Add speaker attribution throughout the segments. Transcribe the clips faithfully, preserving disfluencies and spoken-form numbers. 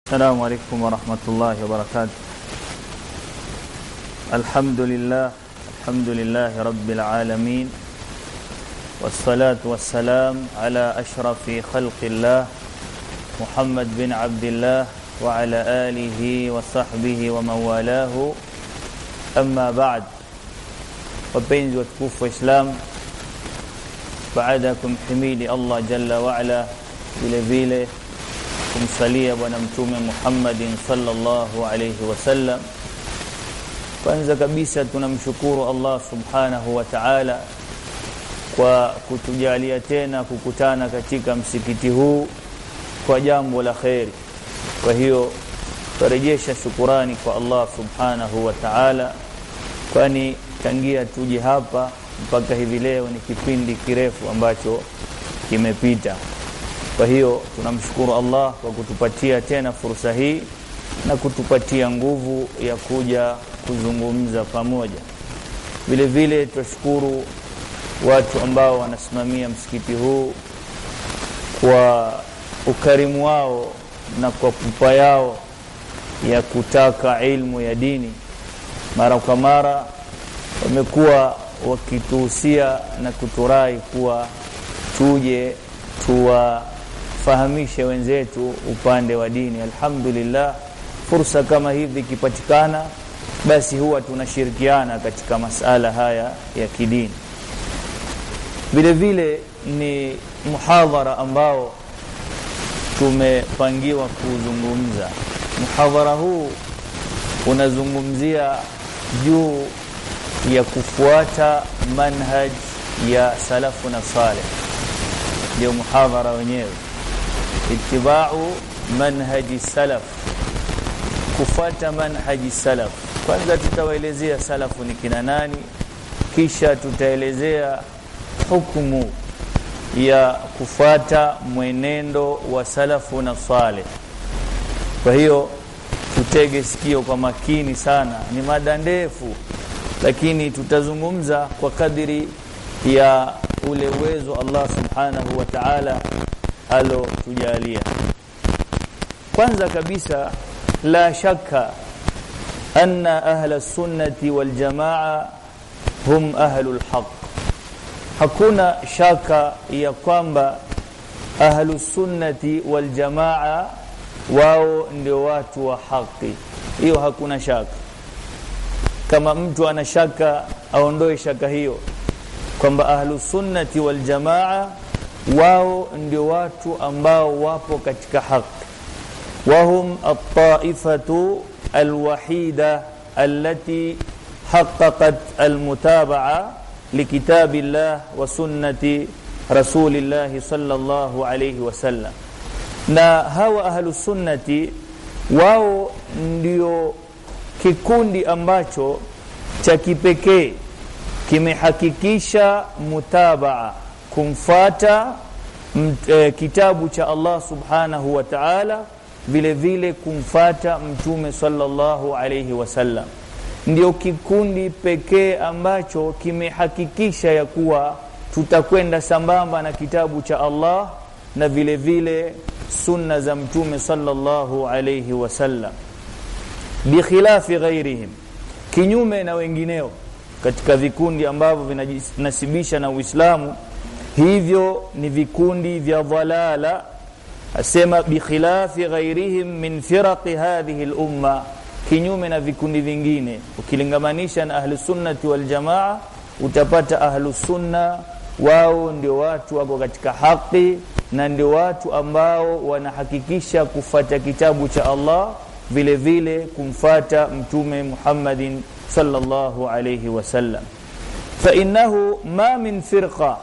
Speaker 1: السلام عليكم ورحمة الله وبركاته. الحمد لله الحمد لله رب العالمين، والصلاة والسلام على أشرف خلق الله محمد بن عبد الله وعلى آله وصحبه ومن والاه. أما بعد، وبين وتكوف إسلام بعدكم حميد الله جل وعلا vile vile kumsalia bwana mtume Muhammadin sallallahu alayhi wasallam. Kwanza kabisa tunamshukuru Allah subhanahu wa ta'ala kwa kutujalia tena kukutana katika msikiti huu kwa jambo la khairi. Kwa hiyo turejesha shukrani kwa Allah subhanahu wa ta'ala, kwani tangia tuje hapa mpaka hivi leo ni kipindi kirefu ambacho kimepita. Kwa hiyo tunamshukuru Allah kwa kutupatia tena fursa hii na kutupatia nguvu ya kuja kuzungumza pamoja. Vile vile tunashukuru watu ambao wanasimamia msikiti huu kwa ukarimu wao na kwa pupa yao ya kutaka ilmu ya dini. Mara kwa mara wamekuwa wakituhusia na kuturai kuwa tuje tuwa fahamishe wenzetu upande wa dini. Alhamdulillah, fursa kama hivi kipatikana, basi huwa tunashirikiana katika masala haya ya kidini. Vile vile ni muhadhara ambao tumepangiwa kuzungumza. Muhadhara huu unazungumzia juu ya kufuata manhaj ya salafuna salih. Ndio muhadhara wenyewe, itibau manhaji salaf, kufuata manhaji salaf. Kwanza tutawaelezea salafu ni kina nani, kisha tutaelezea hukumu ya kufuata mwenendo wa salafu na salih. Kwa hiyo tutege sikio kwa makini sana, ni mada ndefu, lakini tutazungumza kwa kadiri ya ule uwezo Allah subhanahu wa ta'ala alo tujalia. Kwanza kabisa, la shakka anna ahla sunnati wal jamaa hum ahlul haqq. Hakuna shaka ya kwamba ahlu sunnati wal jamaa wao ndio watu wa haki. Hiyo hakuna shaka. Kama mtu ana shaka aondoe shaka hiyo, kwamba ahlu sunnati wal jamaa wao ndio watu ambao wapo katika haki. Wahum at-taifatu al-wahida allati haqqaqat al-mutaba'a likitabillah wa sunnati rasulillah sallallahu alayhi wasallam. Na hawa ahlu sunnati wao ndio kikundi ambacho cha kipekee kimehakikisha mutabaa, kumfuata e, kitabu cha Allah subhanahu wa ta'ala, vile vile kumfuata mtume sallallahu alayhi wasallam. Ndio kikundi pekee ambacho kimehakikisha ya kuwa tutakwenda sambamba na kitabu cha Allah na vile vile sunna za mtume sallallahu alayhi wasallam, bikhilafi ghairihim, kinyume na wengineo katika vikundi ambavyo vinajinasibisha na Uislamu. Hivyo ni vikundi vya dhalala. Asema bikhilafi ghairihim min firaqi hadhihi al-umma, kinyume na vikundi vingine. Ukilingamanisha na ahli sunnati wal jamaa, utapata ahli sunna wao ndio watu wako katika haki na ndio watu ambao wanahakikisha kufuata kitabu cha Allah, vile vile kumfuata mtume Muhammadin sallallahu alayhi wasallam. Fa innahu ma min firqa,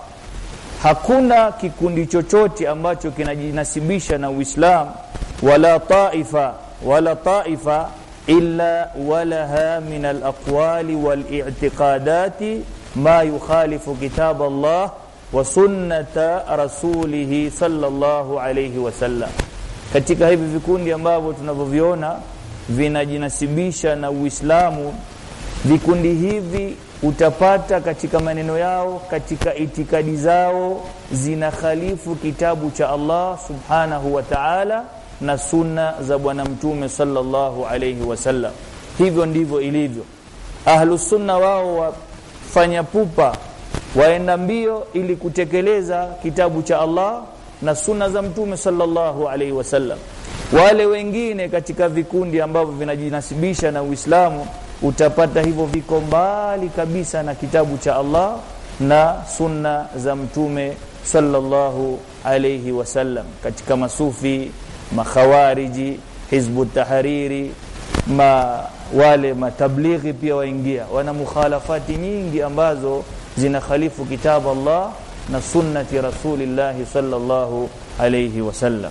Speaker 1: hakuna kikundi chochote ambacho kinajinasibisha na Uislamu, wala taifa wala taifa illa walaha min al-aqwali wal-i'tiqadati ma yukhalifu kitab Allah wa sunnata rasulih sallallahu alayhi wasallam. Katika hivi vikundi ambavyo tunavyoviona vinajinasibisha na Uislamu, vikundi hivi utapata katika maneno yao, katika itikadi zao zina khalifu kitabu cha Allah subhanahu wa ta'ala na sunna za bwana mtume sallallahu alayhi wasallam. Hivyo ndivyo ilivyo. Ahlus sunna wao wafanya pupa, waenda mbio ili kutekeleza kitabu cha Allah na sunna za mtume sallallahu alayhi wasallam. Wale wengine katika vikundi ambavyo vinajinasibisha na Uislamu, utapata hivyo viko mbali kabisa na kitabu cha Allah na sunna za mtume sallallahu alayhi wasallam. Katika masufi, makhawariji, hizbut tahariri, ma wale matablighi pia waingia, wana mukhalafati nyingi ambazo zinakhalifu kitabu Allah na sunnati rasulillah sallallahu alayhi wasallam.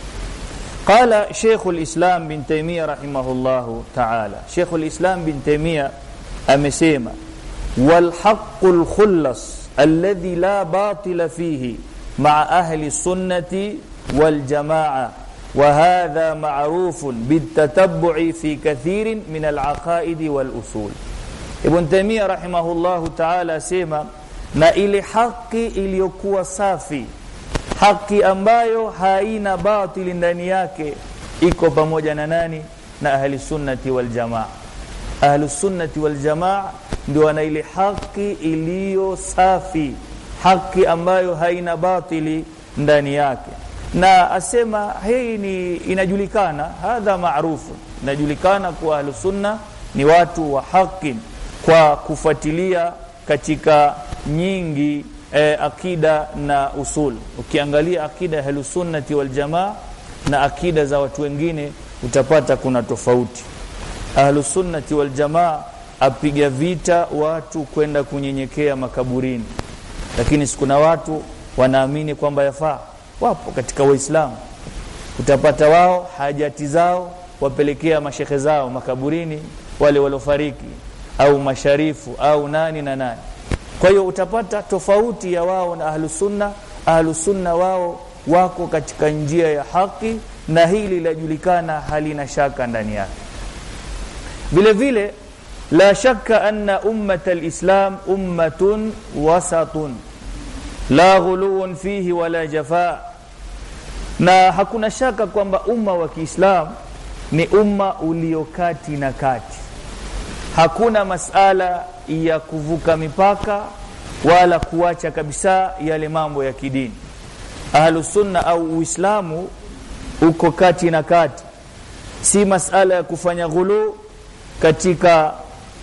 Speaker 1: قال شيخ الإسلام بن تيمية رحمه الله تعالى، شيخ الإسلام بن تيمية أمسيما: والحق الخلص الذي لا باطل فيه مع أهل السنة والجماعة، وهذا معروف بالتتبع في كثير من العقائد والأصول. ابن تيمية رحمه الله تعالى سيما: na ile haki iliyokuwa safi, haki ambayo haina batili ndani yake, iko pamoja na nani? Na ahli sunnati wal jamaa. Ahli sunnati wal jamaa ndio wana ile haki iliyo safi, haki ambayo haina batili ndani yake. Na asema hii ni inajulikana, hadha maarufu, inajulikana kwa ahli sunna ni watu wa haki kwa kufuatilia katika nyingi E, akida na usul. Ukiangalia akida ya ahlus sunnati wal jamaa na akida za watu wengine, utapata kuna tofauti. Ahlus sunnati wal jamaa apiga vita watu kwenda kunyenyekea makaburini, lakini sikuna watu wanaamini kwamba yafaa. Wapo katika Waislamu, utapata wao hajati zao wapelekea mashekhe zao makaburini, wale waliofariki au masharifu au nani na nani. Kwa hiyo utapata tofauti ya wao na ahlus sunna. Ahlus sunna wao wako katika njia ya haki, na hili lajulikana, halina shaka ndani yake. Vile vile la shakka anna ummat al-islam ummatun wasatun la ghuluun fihi wala jafaa, na hakuna shaka kwamba umma wa Kiislam ni umma uliokati na kati. Hakuna masala ya kuvuka mipaka wala kuacha kabisa yale mambo ya kidini. Ahlus sunna au Uislamu uko kati na kati, si masala ya kufanya ghulu katika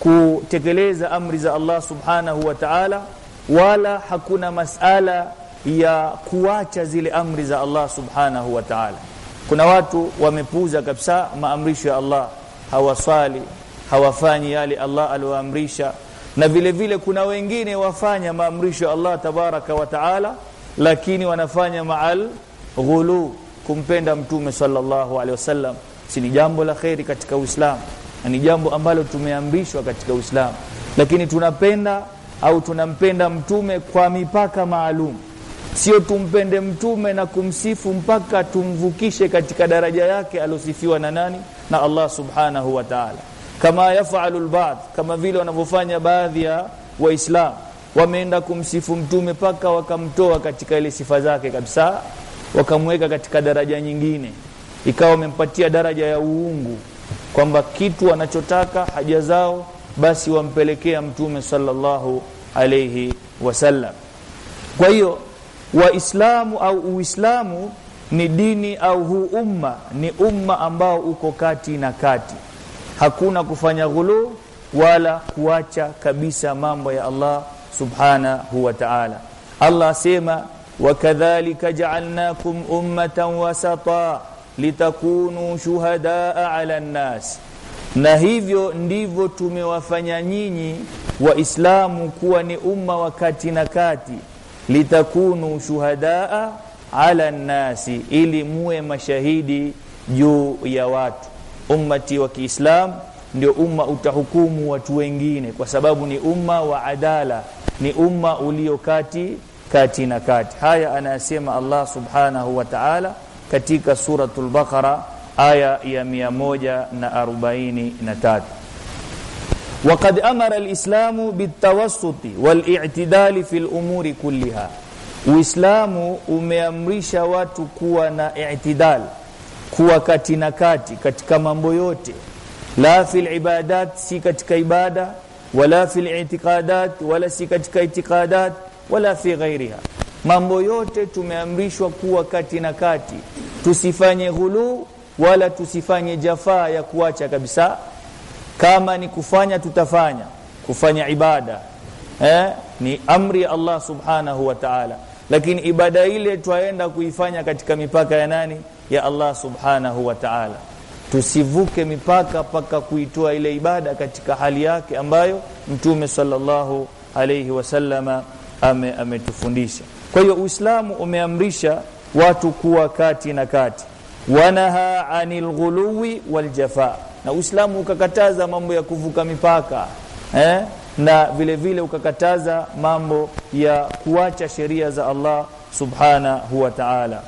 Speaker 1: kutekeleza amri za Allah subhanahu wa ta'ala, wala hakuna masala ya kuacha zile amri za Allah subhanahu wa ta'ala. Kuna watu wamepuuza kabisa maamrisho ya Allah, hawaswali, hawafanyi yale Allah aliyoamrisha, na vile vile kuna wengine wafanya maamrisho ya Allah tabaraka wa taala, lakini wanafanya ma'al ghulu, kumpenda mtume sallallahu alaihi wasallam. Si ni jambo la khairi katika Uislamu, ni jambo ambalo tumeamrishwa katika Uislamu, lakini tunapenda au tunampenda mtume kwa mipaka maalum. Sio tumpende mtume na kumsifu mpaka tumvukishe katika daraja yake alosifiwa na nani? Na Allah subhanahu wa ta'ala. Kama yafalu al-ba'd, kama vile wanavyofanya baadhi ya Waislamu, wameenda kumsifu mtume paka wakamtoa katika ile sifa zake kabisa, wakamweka katika daraja nyingine, ikawa wamempatia daraja ya uungu, kwamba kitu wanachotaka haja zao basi wampelekea mtume sallallahu alayhi wasallam. Kwa hiyo Waislamu au Uislamu ni dini au huu umma ni umma ambao uko kati na kati. Hakuna kufanya ghulu wala kuacha kabisa mambo ya Allah subhanahu wa ta'ala. Allah sema wakadhalika ja'alnakum ummatan wasata litakunu shuhadaa 'ala an-nas, na hivyo ndivyo tumewafanya nyinyi Waislamu kuwa ni umma wa kati na kati, litakunu shuhadaa 'ala an-nasi, ili muwe mashahidi juu ya watu. Ummati wa Kiislam ndio umma utahukumu watu wengine, kwa sababu ni umma wa adala, ni umma ulio kati kati na kati. Haya anasema Allah subhanahu wa ta'ala katika suratul Baqara aya ya mia moja arobaini na tatu. وقد أمر الإسلام بالتوسط والاعتدال في الأمور كلها. Uislamu umeamrisha watu kuwa na i'tidal, kuwa kati na kati katika mambo yote, la fil ibadat, si katika ibada, wala fil i'tiqadat, wala si katika i'tiqadat, wala fi ghairiha. Mambo yote tumeamrishwa kuwa kati na kati, tusifanye ghulu wala tusifanye jafaa ya kuacha kabisa. Kama ni kufanya tutafanya, kufanya ibada eh ni amri ya Allah subhanahu wa ta'ala, lakini ibada ile twaenda kuifanya katika mipaka ya nani? Ya Allah subhanahu wa ta'ala. Tusivuke mipaka paka kuitoa ile ibada katika hali yake ambayo Mtume sallallahu alayhi wasallama ame ametufundisha. Kwa hiyo Uislamu umeamrisha watu kuwa kati na kati, wanaha anil ghuluwi wal jafa, na Uislamu ukakataza mambo ya kuvuka mipaka eh na vile vile ukakataza mambo ya kuacha sheria za Allah subhanahu wa ta'ala.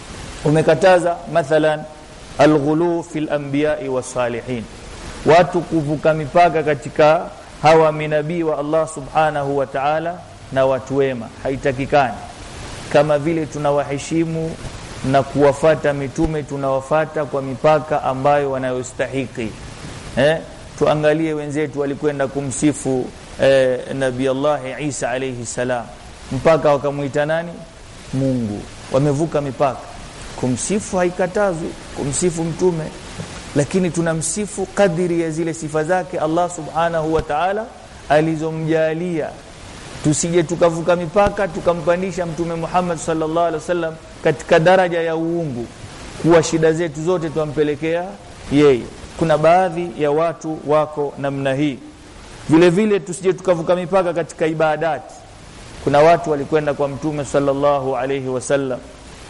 Speaker 1: Umekataza mathalan alghulu fil anbiya'i was salihin, watu kuvuka mipaka katika hawa manabii wa Allah subhanahu wa ta'ala na watu wema, haitakikani. Kama vile tunawaheshimu na kuwafata mitume, tunawafata kwa mipaka ambayo wanayostahili. Eh tuangalie wenzetu walikwenda kumsifu eh, Nabii Allah Isa alayhi salam, mpaka wakamuita nani? Mungu. Wamevuka mipaka. Kumsifu haikatazwi, kumsifu mtume, lakini tunamsifu kadiri ya zile sifa zake Allah subhanahu wa ta'ala alizomjalia. Tusije tukavuka mipaka tukampandisha Mtume Muhammad sallallahu alaihi wasallam katika daraja ya uungu, kuwa shida zetu zote tuampelekea yeye. Kuna baadhi ya watu wako namna hii. Vile vile tusije tukavuka mipaka katika ibadati. Kuna watu walikwenda kwa Mtume sallallahu alayhi wasallam,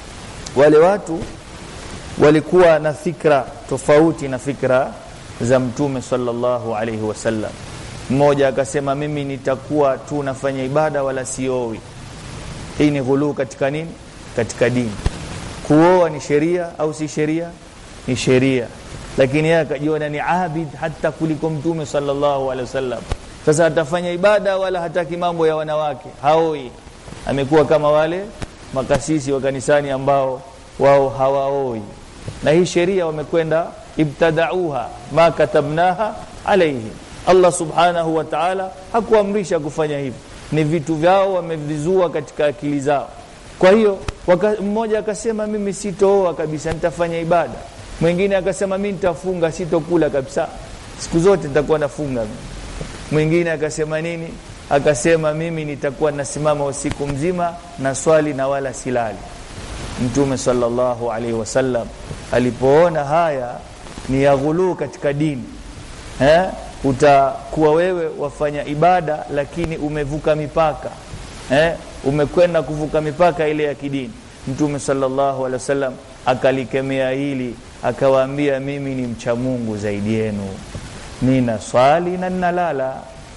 Speaker 1: wale watu walikuwa na fikra tofauti na fikra za Mtume sallallahu alayhi wasallam. Mmoja akasema mimi nitakuwa tu nafanya ibada wala siowi. Hii ni ghulu katika nini? Katika dini. Kuoa ni sheria au si sheria? Ni sheria. Lakini yeye akajiona ni abid hata kuliko Mtume sallallahu alaihi wasallam. Sasa atafanya ibada wala hataki mambo ya wanawake, haoi. Amekuwa kama wale makasisi wa kanisani ambao wao hawaoi. Na hii sheria wamekwenda ibtadauha ma katabnaha alayhi. Allah subhanahu wa ta'ala hakuamrisha kufanya hivyo, ni vitu vyao wamevizua katika akili zao. Kwa hiyo mmoja akasema mimi sitooa kabisa, nitafanya ibada. Mwingine akasema mimi nitafunga, sitokula kabisa, siku zote nitakuwa nafunga. Mwingine akasema nini? Akasema mimi nitakuwa nasimama usiku mzima na swali na wala silali. Mtume sallallahu alaihi wasallam alipoona haya ni ya ghulu katika dini, eh utakuwa wewe wafanya ibada lakini umevuka mipaka, eh umekwenda kuvuka mipaka ile ya kidini. Mtume sallallahu alaihi wasallam akalikemea hili, akawaambia mimi ni mcha Mungu zaidi yenu, nina swali na ninalala,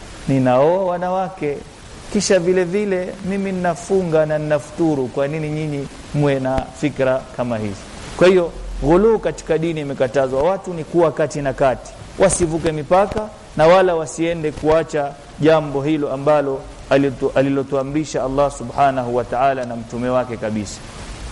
Speaker 1: ninaoa wanawake, kisha vile vile mimi ninafunga na ninafuturu. Kwa nini nyinyi mwe na fikra kama hizi? Kwa hiyo ghulu katika dini imekatazwa. Watu ni kuwa kati na kati, wasivuke mipaka na wala wasiende kuacha jambo hilo ambalo alilotuamrisha Allah subhanahu wa ta'ala na mtume wake kabisa.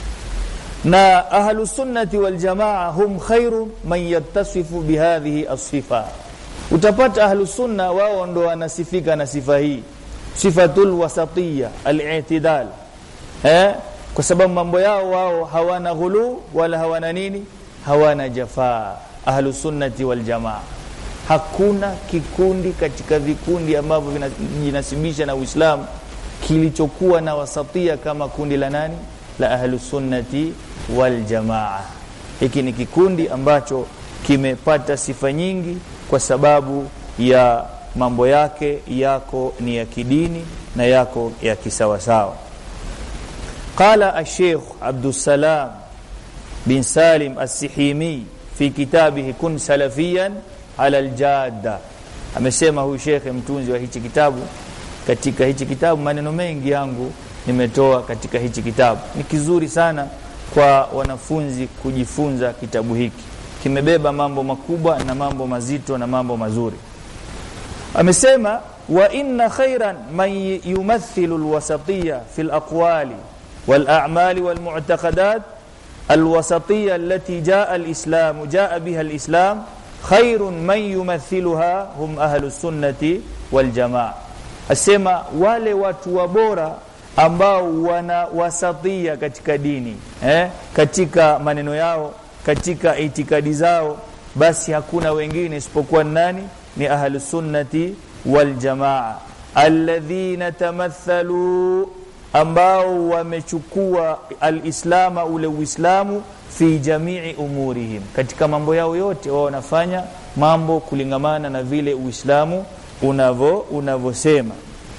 Speaker 1: Na ahlus sunnati wal jamaa hum khairu man yattasifu bihadhihi as-sifa. Utapata ahlus sunna wao ndo wanasifika na sifa hii, sifatul wasatiyya al-i'tidal, eh kwa sababu mambo yao wao hawana ghulu wala hawana nini, hawana jafaa. Ahlus sunnati wal jamaa, hakuna kikundi katika vikundi ambavyo vinajinasibisha na Uislamu kilichokuwa na wasatia kama kundi la nani? La ahlus sunnati wal jamaa. Hiki ni kikundi ambacho kimepata sifa nyingi kwa sababu ya mambo yake yako ni ya kidini na yako ya kisawasawa. Qala ash-Sheikh Abdus Salam bin Salim as-Sihimi fi kitabihi Kun Salafiyan ala al-Jadda. Amesema huyu Sheikh mtunzi wa hichi kitabu, katika hichi kitabu maneno mengi yangu nimetoa katika hichi kitabu. Ni kizuri sana kwa wanafunzi kujifunza kitabu hiki. Kimebeba mambo makubwa na mambo mazito na mambo mazuri. Amesema wa inna khairan man yumathilu alwasatiyya fil aqwali wal a'mali wal mu'taqadat alwasatiyya allati jaa alislam jaa biha alislam khairun man yumathiluha hum ahlus sunnati wal jamaa. Asema wale watu wabora ambao wana wasatia katika dini, eh, katika maneno yao, katika itikadi zao, basi hakuna wengine isipokuwa nani? Ni ahlus sunnati wal jamaa, alladhina tamathalu, ambao wamechukua alislama, ule uislamu, fi jamii umurihim, katika mambo yao yote wao wanafanya mambo kulingamana na vile uislamu unavo unavosema.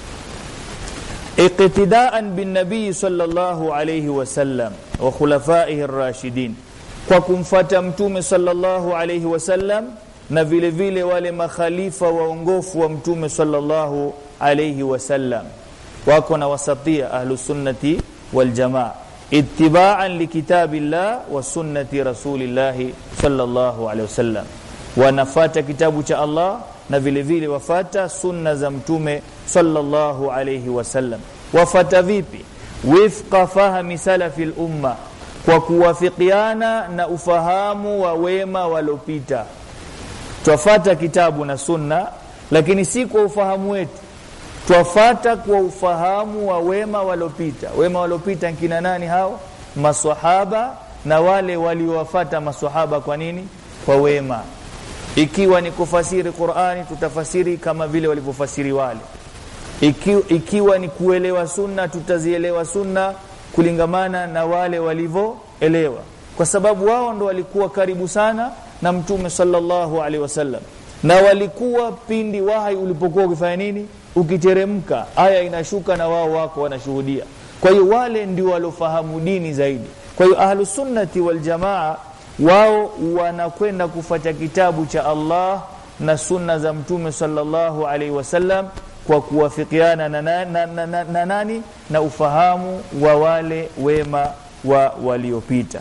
Speaker 1: Iqtidaan bin nabii sallallahu alayhi wasallam wa khulafaihi ar-rashidin, kwa kumfuata mtume sallallahu alayhi wasallam na vile vile wale makhalifa waongofu wa mtume sallallahu alayhi wasallam. Wako na wasatia ahlus sunnati wal jamaa, ittiba'an likitabillah wa sunnati rasulillah sallallahu alayhi wasallam. Wanafata kitabu cha Allah na vile vile wafata sunna za mtume sallallahu alayhi wasallam. Wafata vipi? Wifqa fahmi salafil umma, kwa kuwafikiana na ufahamu wa wema walopita. Twafata kitabu na sunna, lakini si kwa ufahamu wetu, twafata kwa ufahamu wa wema walopita. Wema walopita kina nani hao? Maswahaba na wale waliowafata maswahaba. Kwa nini? Kwa wema. Ikiwa ni kufasiri Qur'ani, tutafasiri kama vile walivyofasiri wale. Ikiwa, ikiwa ni kuelewa sunna, tutazielewa sunna kulingamana na wale walivyoelewa, kwa sababu wao ndo walikuwa karibu sana na mtume sallallahu alaihi wasallam, na walikuwa pindi wahi ulipokuwa ukifanya nini, ukiteremka aya inashuka na wao wako wanashuhudia. Kwa hiyo wale ndio walofahamu dini zaidi. Kwa hiyo ahlus sunnati wal jamaa wao wanakwenda kufuata kitabu cha Allah na sunna za mtume sallallahu alaihi wasallam kwa kuwafikiana na, na, na, na, na, na nani na ufahamu wa wale wema wa waliopita.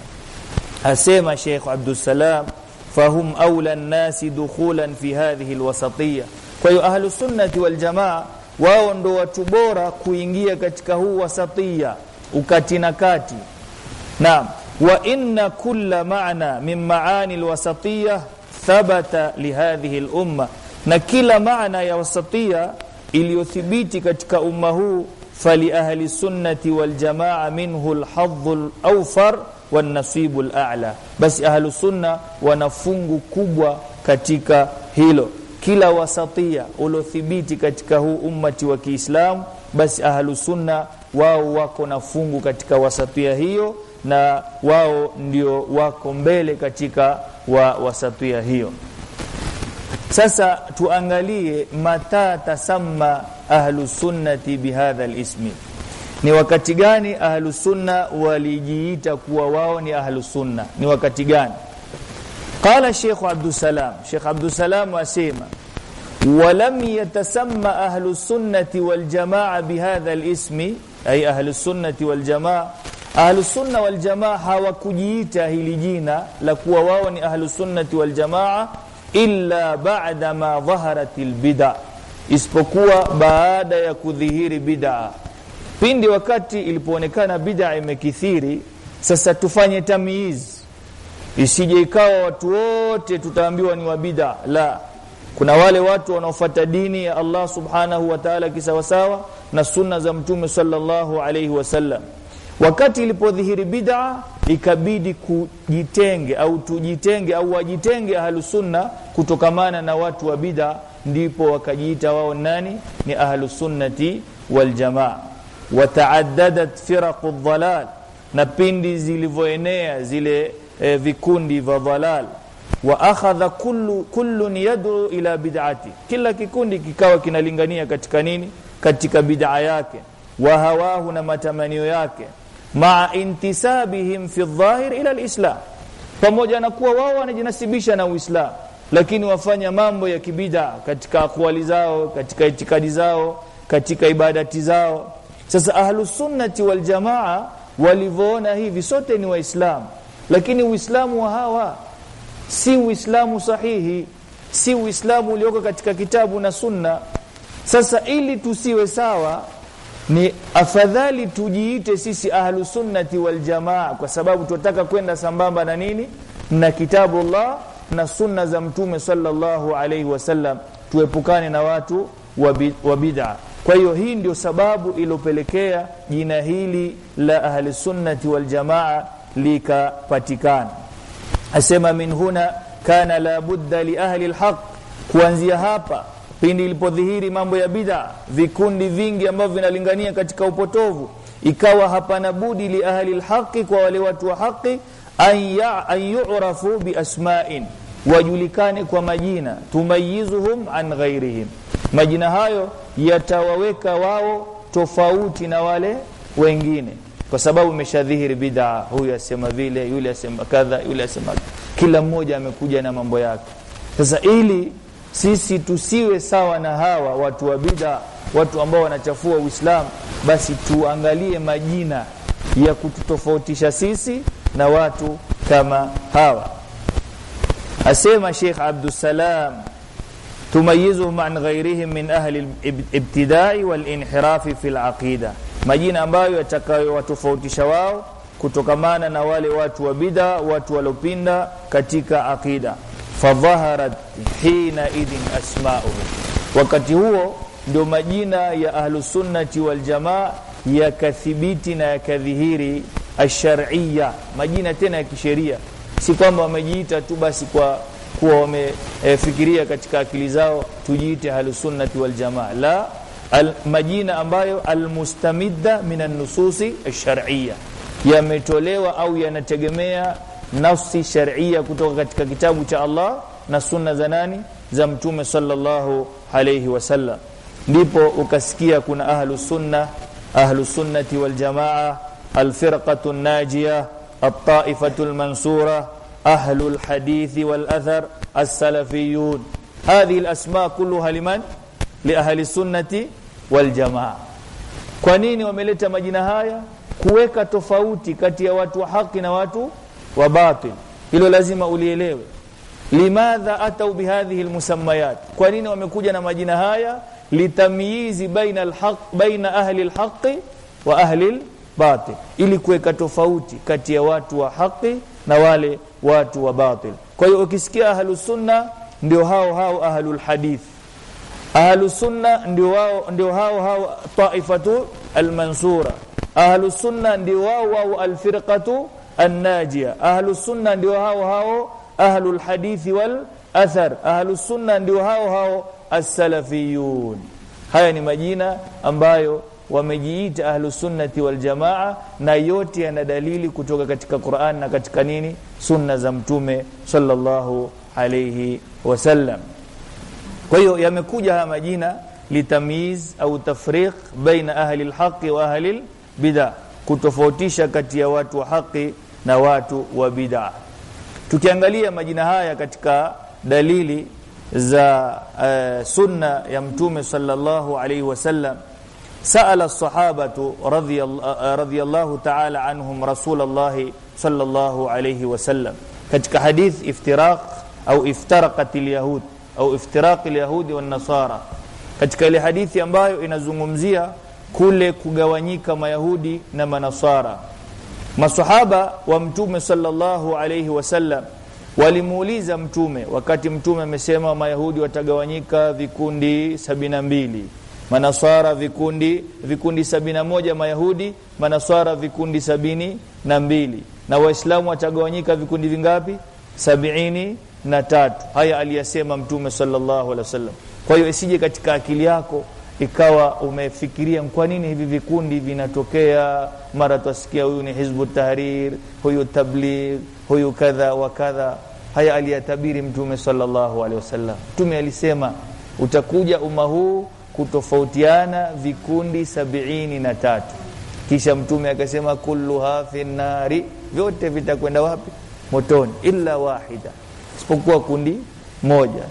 Speaker 1: Asema Sheikh Abdul Salam, fahum awla an-nasi dukhulan fi hadhihi alwasatiyya. Kwa hiyo ahlus sunnati wal jamaa wao ndo watu bora kuingia katika huu wasatiyya, ukati na kati. Naam, wa inna kulla ma'na min ma'ani alwasatiyya thabata li hadhihi al-umma, na kila maana ya wasatiyya iliyothibiti katika umma huu, fali ahli sunnati wal jamaa minhu al-hadh al-awfar wan nasibu al-a'la. Basi ahlu sunna wanafungu kubwa katika hilo. Kila wasatia ulothibiti katika huu ummati wa Kiislamu, basi ahlu sunna wao wako na fungu katika wasatia hiyo, na wao ndio wako mbele katika wa wasatia hiyo. Sasa tuangalie mata tasamma ahlu sunnati bihadha al-ismi, ni wakati gani ahlu sunna walijiita kuwa wao ni ahlu sunna? Ni wakati gani? Qala Sheikh Abdul Salam, Sheikh Abdul Salam asema, walam yatasamma ahlu sunnati wal jamaa bihadha al-ismi, ay ahlu sunnati wal jamaa, ahlu sunna wal jamaa hawakujiita hili jina la kuwa wao ni ahlu sunnati wal jamaa illa ba'da ma dhaharatil bid'a, isipokuwa baada ya kudhihiri bid'a. Pindi wakati ilipoonekana bid'a imekithiri, sasa tufanye tamyiz, isije ikawa watu wote tutaambiwa ni wa bid'a. La, kuna wale watu wanaofuata dini ya Allah subhanahu wa ta'ala kisawasawa na sunna za mtume sallallahu alayhi wasallam. Wakati ilipodhihiri bid'a, ikabidi kujitenge au tujitenge au wajitenge ahlus sunna kutokamana na watu wa bid'a, ndipo wakajiita wao nani? Ni ahlus sunnati wal jamaa. Wataaddadat firaqu dhalal, na pindi zilivyoenea zile e, vikundi vya dhalal. Wa akhadha kullu kullun yad'u ila bid'ati, kila kikundi kikawa kinalingania katika nini? Katika bid'a yake. Wa hawahu, na matamanio yake. Ma'a intisabihim fi dhahir ila alislam, pamoja na kuwa wao wanajinasibisha na Uislamu, lakini wafanya mambo ya kibid'a katika akwali zao, katika itikadi zao, katika ibadati zao. Sasa ahlus sunnati wal jamaa walivyoona hivi, sote ni waislamu, lakini uislamu wa hawa si uislamu sahihi, si uislamu ulioko katika kitabu na sunna. Sasa ili tusiwe sawa, ni afadhali tujiite sisi ahlus sunnati wal jamaa, kwa sababu tunataka kwenda sambamba na nini, na kitabullah na sunna za mtume sallallahu alayhi wasallam, tuepukane na watu wa bid'a. Kwa hiyo hii ndio sababu iliyopelekea jina hili la ahli sunnati wal jamaa likapatikana. Asema min huna kana la budda li ahli alhaq, kuanzia hapa pindi ilipodhihiri mambo ya bid'a, vikundi vingi ambavyo vinalingania katika upotovu, ikawa hapana budi li ahli alhaq, kwa wale watu wa haki, an yu'rafu bi asma'in, wajulikane kwa majina, tumayizuhum an ghairihim, majina hayo yatawaweka wao tofauti na wale wengine, kwa sababu imeshadhihiri bid'a, huyu asema vile, yule asema kadha, yule asema, kila mmoja amekuja na mambo yake. Sasa ili sisi tusiwe sawa na hawa watu wa bid'a, watu ambao wanachafua Uislamu, basi tuangalie majina ya kututofautisha sisi na watu kama hawa. Asema Sheikh Abdul Salam, tumayizuhum an ghairihim min ahli al-ibtida'i wal-inhirafi fil aqida, majina ambayo yatakayowatofautisha wao kutokamana na wale watu wa bid'a, watu walopinda katika aqida. Fadhaharat hina idhin asma'uhum, wakati huo ndio majina ya ahlus sunnati wal jamaa yakathibiti na yakadhihiri ash-shar'iyya, majina tena ya kisheria, si kwamba wamejiita tu basi kwa kuwa wamefikiria e, katika akili zao tujiite ahlus sunnati wal jamaa. La, al, majina ambayo almustamidda minan nususi ash-shar'iyya, yametolewa au yanategemea nafsi shar'iyya kutoka katika kitabu cha Allah na sunna za nani, za mtume sallallahu alayhi wasallam. Ndipo ukasikia kuna ahlus sunna, ahlus sunnati wal jamaa, alfirqatu najiyah, at-taifatu al-mansura, ahlul hadithi wal athar, as-salafiyun. Hadhihi al-asma kulluha liman, li ahli sunnati wal jamaa. Kwa nini wameleta majina haya? Kuweka tofauti kati ya watu wa haki na watu wa batil. Hilo lazima ulielewe. Limadha atau bihadhihi almusammayat, kwa nini wamekuja na majina haya? Litamyizi baina alhaq, baina ahli alhaq wa ahli albatil, ili kuweka tofauti kati ya watu wa haki na wale watu wa batil. Kwa hiyo ukisikia ahlus sunna ndio hao hao ahlul hadith, ahlus sunna ndio wao ndio hao hao taifatu almansura, ahlus sunna ndio wao wao alfirqatu an-najiyah, ahlus sunna ndio hao hao ahlul hadithi wal athar, ahlus sunna ndio hao hao as-salafiyun. Haya ni majina ambayo wamejiita ahlus sunnati wal jamaa, na yote yana dalili kutoka katika Qur'an na katika nini, sunna za mtume sallallahu alayhi wasallam. Kwa hiyo yamekuja haya majina litamyiz au tafriq baina ahli alhaq wa ahli albid'ah, kutofautisha kati ya watu wa haki na watu wa bid'ah. Tukiangalia majina haya katika dalili za uh, sunna ya mtume sallallahu alayhi wasallam, سأل الصحابة رضي, رضي الله تعالى عنهم رسول الله صلى الله عليه وسلم katika hadith iftiraq au iftaraqat alyahud au iftiraq alyahudi wan nasara, katika ile hadithi ambayo inazungumzia kule kugawanyika mayahudi na manasara. Masahaba wa mtume sallallahu alayhi wasallam walimuuliza mtume, wakati mtume amesema mayahudi watagawanyika vikundi sabini na mbili, manasara vikundi vikundi sabini na moja, mayahudi manasara vikundi sabini na mbili, na waislamu watagawanyika vikundi vingapi? sabini na tatu. Haya aliyasema mtume sallallahu alaihi wasallam. Kwa hiyo isije katika akili yako ikawa umefikiria kwa nini hivi vikundi vinatokea, mara tusikia huyu ni Hizbut Tahrir, huyu Tabligh, huyu kadha wa kadha. Haya aliyatabiri mtume sallallahu alaihi wasallam. Mtume alisema utakuja umma huu kutofautiana vikundi sabini na tatu. Kisha mtume akasema kulluha fi nari, vyote vitakwenda wapi? Motoni, illa wahida, isipokuwa kundi moja.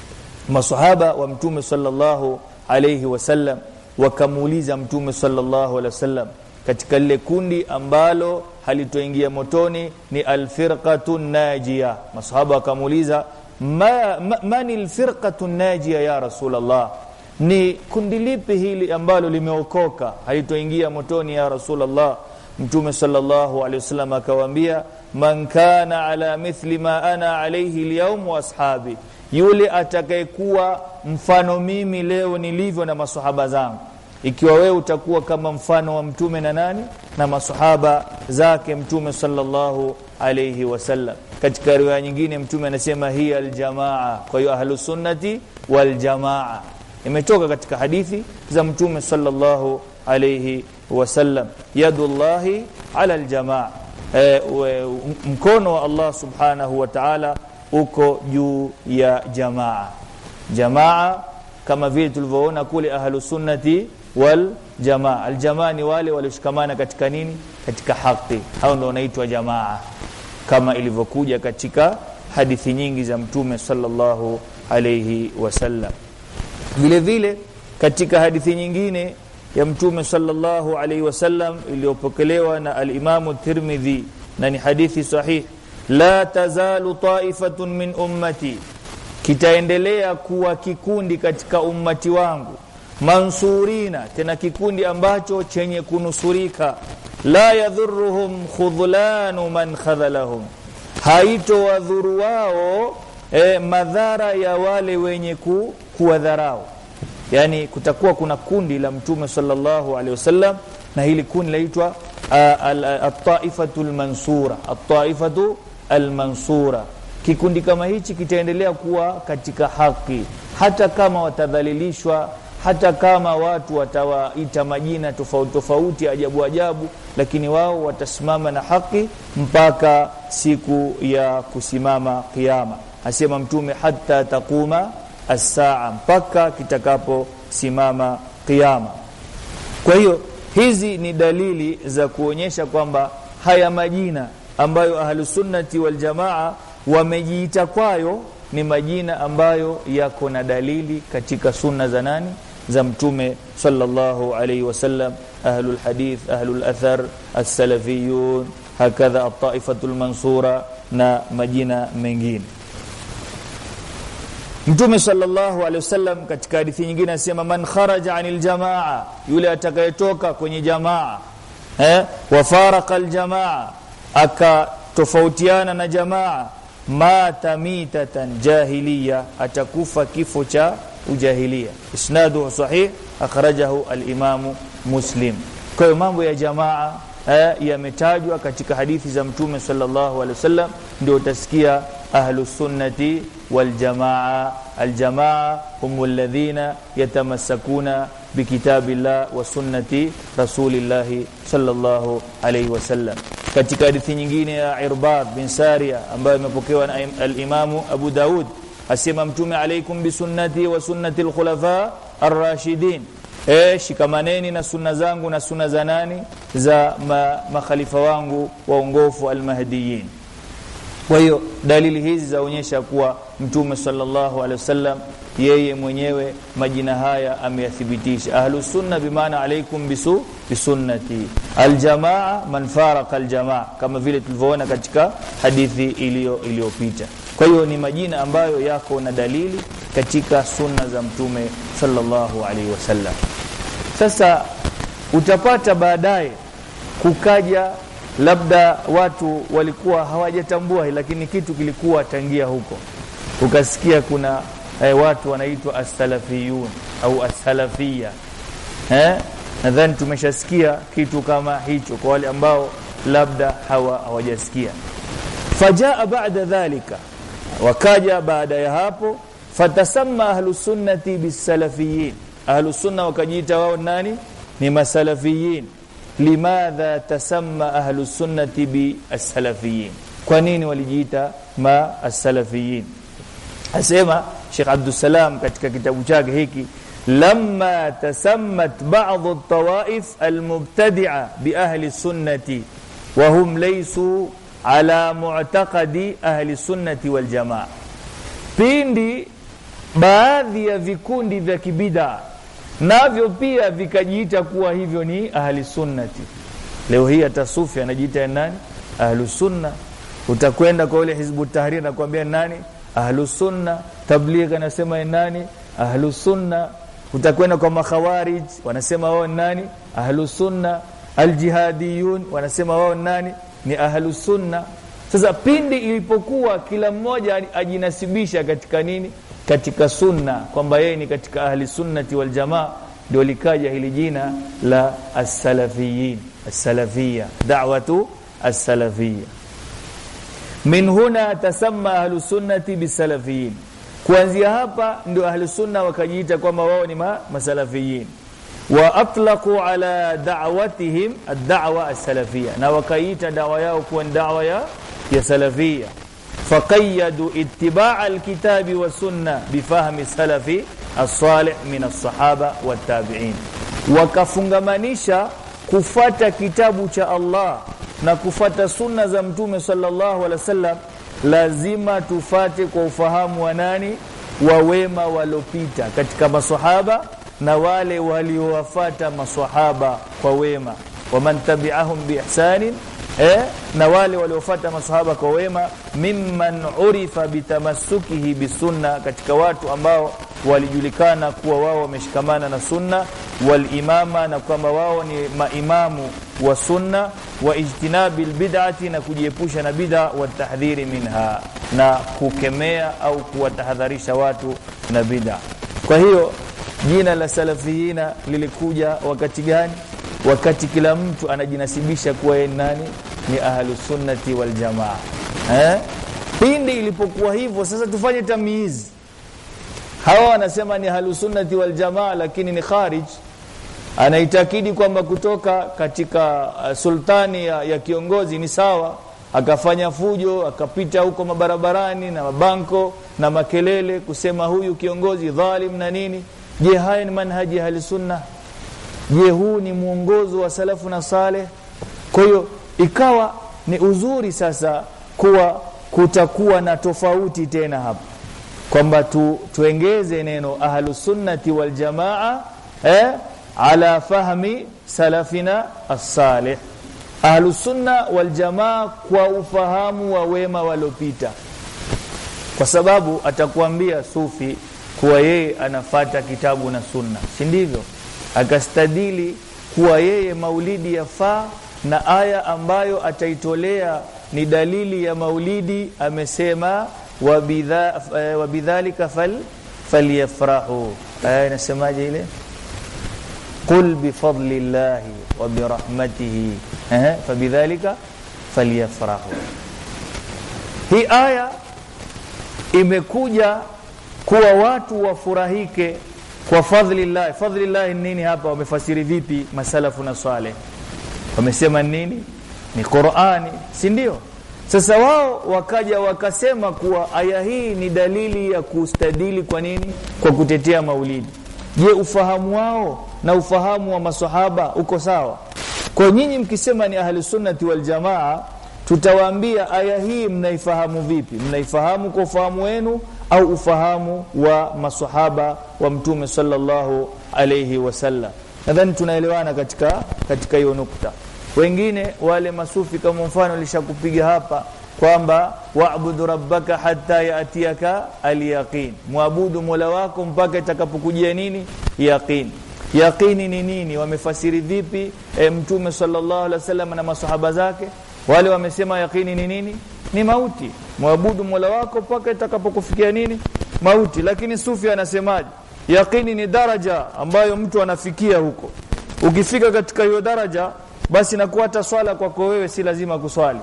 Speaker 1: Masahaba wa mtume sallallahu alayhi wasallam wakamuuliza mtume sallallahu alayhi wasallam, katika lile kundi ambalo halitoingia motoni ni alfirqatun najiyah. Masahaba wakamuuliza ma, ma, mani alfirqatun najiyah ya Rasulullah, ni kundi lipi hili ambalo limeokoka halitoingia motoni ya Rasulullah? Mtume sallallahu alaihi wasallam akawaambia, man kana ala mithli ma ana alayhi alyawm wa ashabi, yule atakayekuwa mfano mimi leo nilivyo na maswahaba zangu. Ikiwa wewe utakuwa kama mfano wa mtume na nani na maswahaba zake mtume sallallahu alayhi wasallam. Katika riwaya nyingine mtume anasema hiya aljamaa, kwa hiyo ahlus sunnati wal jamaa. Imetoka katika hadithi za mtume sallallahu alayhi wasallam, yadullahi ala aljamaa, e, mkono wa Allah subhanahu wa ta'ala uko juu ya jamaa. Jamaa kama vile tulivyoona kule ahlus sunnati wal jamaa. Aljamaa ni wale walioshikamana katika nini? Katika haki. Hao ndio wanaitwa jamaa, kama ilivyokuja katika hadithi nyingi za mtume sallallahu alayhi wasallam. Vile vile katika hadithi nyingine ya mtume sallallahu alayhi wasallam iliyopokelewa na al-Imam at-Tirmidhi na ni hadithi sahih, la tazalu ta'ifatun min ummati, kitaendelea kuwa kikundi katika ummati wangu, mansurina, tena kikundi ambacho chenye kunusurika, la yadhurruhum khudhlanu man khadhalahum, haito wadhuru wao e, madhara ya wale wenye ku, kuwadharau. Yani kutakuwa kuna kundi la mtume sallallahu alaihi wasallam, na hili kundi laitwa at-taifatul mansura, at-taifatu al-mansura. Kikundi kama hichi kitaendelea kuwa katika haki, hata kama watadhalilishwa, hata kama watu watawaita majina tofauti tofauti ajabu ajabu, lakini wao watasimama na haki mpaka siku ya kusimama kiyama. Asema mtume hatta taquma as-saa, mpaka kitakapo simama kiyama. Kwa hiyo hizi ni dalili za kuonyesha kwamba haya majina ambayo ahlus sunnati wal jamaa wamejiita kwayo ni majina ambayo yako na dalili katika sunna za nani? Za mtume sallallahu alayhi wasallam. Ahlul hadith, ahlul athar, as-salafiyun, hakadha at-taifatul mansura na majina mengine. Mtume sallallahu alayhi wasallam katika hadithi nyingine anasema, man kharaja anil jamaa, yule atakayetoka kwenye jamaa eh wa farqa al jamaa, akatofautiana na jamaa, mata mitatan jahiliya, atakufa kifo cha ujahiliya. Isnadu sahih, akhrajahu al-Imam Muslim. Kwa hiyo mambo ya jamaa eh, yametajwa katika hadithi za mtume sallallahu alaihi wasallam, ndio utasikia ahlus sunnati wal jamaa. Al jamaa humul ladhina yatamassakuna bikitabillah wa sunnati rasulillah sallallahu alaihi wasallam. Katika hadithi nyingine ya Irbad bin Sariya ambayo imepokewa na al-Imam Abu Daud, asema mtume, alaikum bisunnati wa sunnati al-khulafa ar-rashidin, eh shikamaneni na sunna zangu na sunna za nani? Za ma, makhalifa wangu waongofu al-mahdiyin. Kwa hiyo dalili hizi zaonyesha kuwa mtume sallallahu alaihi wasallam yeye mwenyewe majina haya ameyathibitisha. Ahlus sunna bimaana alaikum bisu bisunnati, aljamaa man faraqa aljamaa, kama vile tulivyoona katika hadithi iliyo iliyopita. Kwa hiyo ni majina ambayo yako na dalili katika sunna za mtume sallallahu alaihi wasallam. Sasa utapata baadaye kukaja labda watu walikuwa hawajatambua, lakini kitu kilikuwa tangia huko. Ukasikia kuna eh, watu wanaitwa as-salafiyun au as-salafiyya. Eh? Nadhani tumeshasikia kitu kama hicho kwa wale ambao labda hawa hawajasikia. Fajaa baada dhalika, wakaja baada ya hapo, fatasamma ahlus sunnati bis-salafiyyin. Ahlus sunna wakajiita wao nani? Ni masalafiyin. Limadha tasamma ahlus sunnati bi as-salafiyyin? Kwa nini walijiita ma as-salafiyyin? Asema Sheikh Abdul Salam katika kitabu chake hiki, lamma tasammat ba'd at-tawaif al-mubtadi'a bi ahli sunnati wa hum laysu ala mu'taqadi ahli sunnati wal jamaa. Pindi baadhi ya vikundi vya kibida navyo pia vikajiita kuwa hivyo ni ahli sunnati. Leo hii atasufi anajiita nani? Ahli sunna. Utakwenda kwa ile Hizbut Tahrir na kuambia nani? Ahli sunna. Tabligh anasema nani? Ahli sunna. utakwenda kwa makhawarij, wanasema wao nani? Ahlus sunna. Aljihadiyun wanasema wao nani? Ni ahlus sunna. Sasa pindi ilipokuwa kila mmoja ajinasibisha katika nini? Katika sunna, kwamba yeye ni katika ahli sunnati wal jamaa, ndio likaja hili jina la as-salafiyin, as-salafiyya, da'watu as-salafiyya. Min huna tasamma ahli sunnati bis-salafiyin. Kuanzia hapa ndio ahli sunna wakajiita kwamba wao ni ma, masalafiyin. Wa atlaqu ala da'watihim ad-da'wa as-salafiyya, na wakaita dawa yao kuwa dawa ya ya salafiyya. Faqayyadu ittiba' al-kitabi wa sunna bifahmi salafi as-salih min as-sahaba wat-tabi'in. Wakafungamanisha kufata kitabu cha Allah na kufata sunna za mtume sallallahu alaihi wasallam, lazima tufate kwa ufahamu wa nani? Wa wema walopita katika maswahaba na wale waliowafuata maswahaba kwa wema, waman tabi'ahum biihsanin, eh na wale waliofuata maswahaba kwa wema, mimman urifa bitamassukihi bisunna, katika watu ambao walijulikana kuwa wao wameshikamana na sunna, wal imama, na kwamba wao ni maimamu wa sunna, wa ijtinabil bid'ati, na kujiepusha na bid'a, wa tahdhiri minha, na kukemea au kuwatahadharisha watu na bid'a. Kwa hiyo jina la salafiyina lilikuja wakati gani? Wakati kila mtu anajinasibisha kuwa yeye nani? Ni ahlus sunnati wal jamaa. Eh? Pindi ilipokuwa hivyo, sasa tufanye tamyiz. Hawa wanasema ni ahlus sunnati wal jamaa, lakini ni kharij, anaitakidi kwamba kutoka katika uh, sultani ya, ya kiongozi ni sawa, akafanya fujo, akapita huko mabarabarani na mabanko na makelele kusema huyu kiongozi dhalim na nini. Je, haya ni manhaji ahli sunna? Je, huu ni muongozo wa salafu na saleh? Kwa hiyo ikawa ni uzuri sasa kuwa kutakuwa na tofauti tena hapa, kwamba tu, tuengeze neno ahlus sunnati wal jamaa eh ala fahmi salafina as-salih. Ahlus sunna wal jamaa kwa ufahamu wa wema walopita, kwa sababu atakwambia sufi kuwa yeye anafata kitabu na sunna, si ndivyo? Akastadili kuwa yeye maulidi yafaa na aya ambayo ataitolea ni dalili ya maulidi, amesema wabidha wabidhalika fal falyafrahu. Aya inasemaje ile? Qul bifadlillahi wa birahmatihi eh fabidhalika falyafrahu. Hii aya imekuja kuwa watu wafurahike kwa fadhlillah. Fadhlillah nini hapa? Wamefasiri vipi masalafu na saleh? Wamesema nini? Ni Qur'ani, si ndio? Sasa wao wakaja wakasema kuwa aya hii ni dalili ya kustadili. Kwa nini? Kwa kutetea maulidi. Je, ufahamu wao na ufahamu wa maswahaba uko sawa? Kwa nyinyi mkisema ni ahli sunnati wal jamaa, tutawaambia aya hii mnaifahamu vipi? Mnaifahamu kwa ufahamu wenu au ufahamu wa maswahaba wa mtume sallallahu alayhi wasallam? Nadhani tunaelewana katika katika hiyo nukta. Wengine wale masufi kama mfano lishakupiga hapa kwamba wa'budu rabbaka hatta ya'tiyaka al-yaqin, muabudu mola wako mpaka itakapokujia nini? Yaqin. Yaqini ni nini? Wamefasiri vipi e, mtume sallallahu alaihi wasallam na maswahaba zake? Wale wamesema yaqini ni nini? Ni mauti. Muabudu mola wako mpaka itakapokufikia nini? Mauti. Lakini sufi anasemaje? Yaqini ni daraja ambayo mtu anafikia huko. Ukifika katika hiyo daraja, basi nakuwa hata swala kwako wewe si lazima kuswali.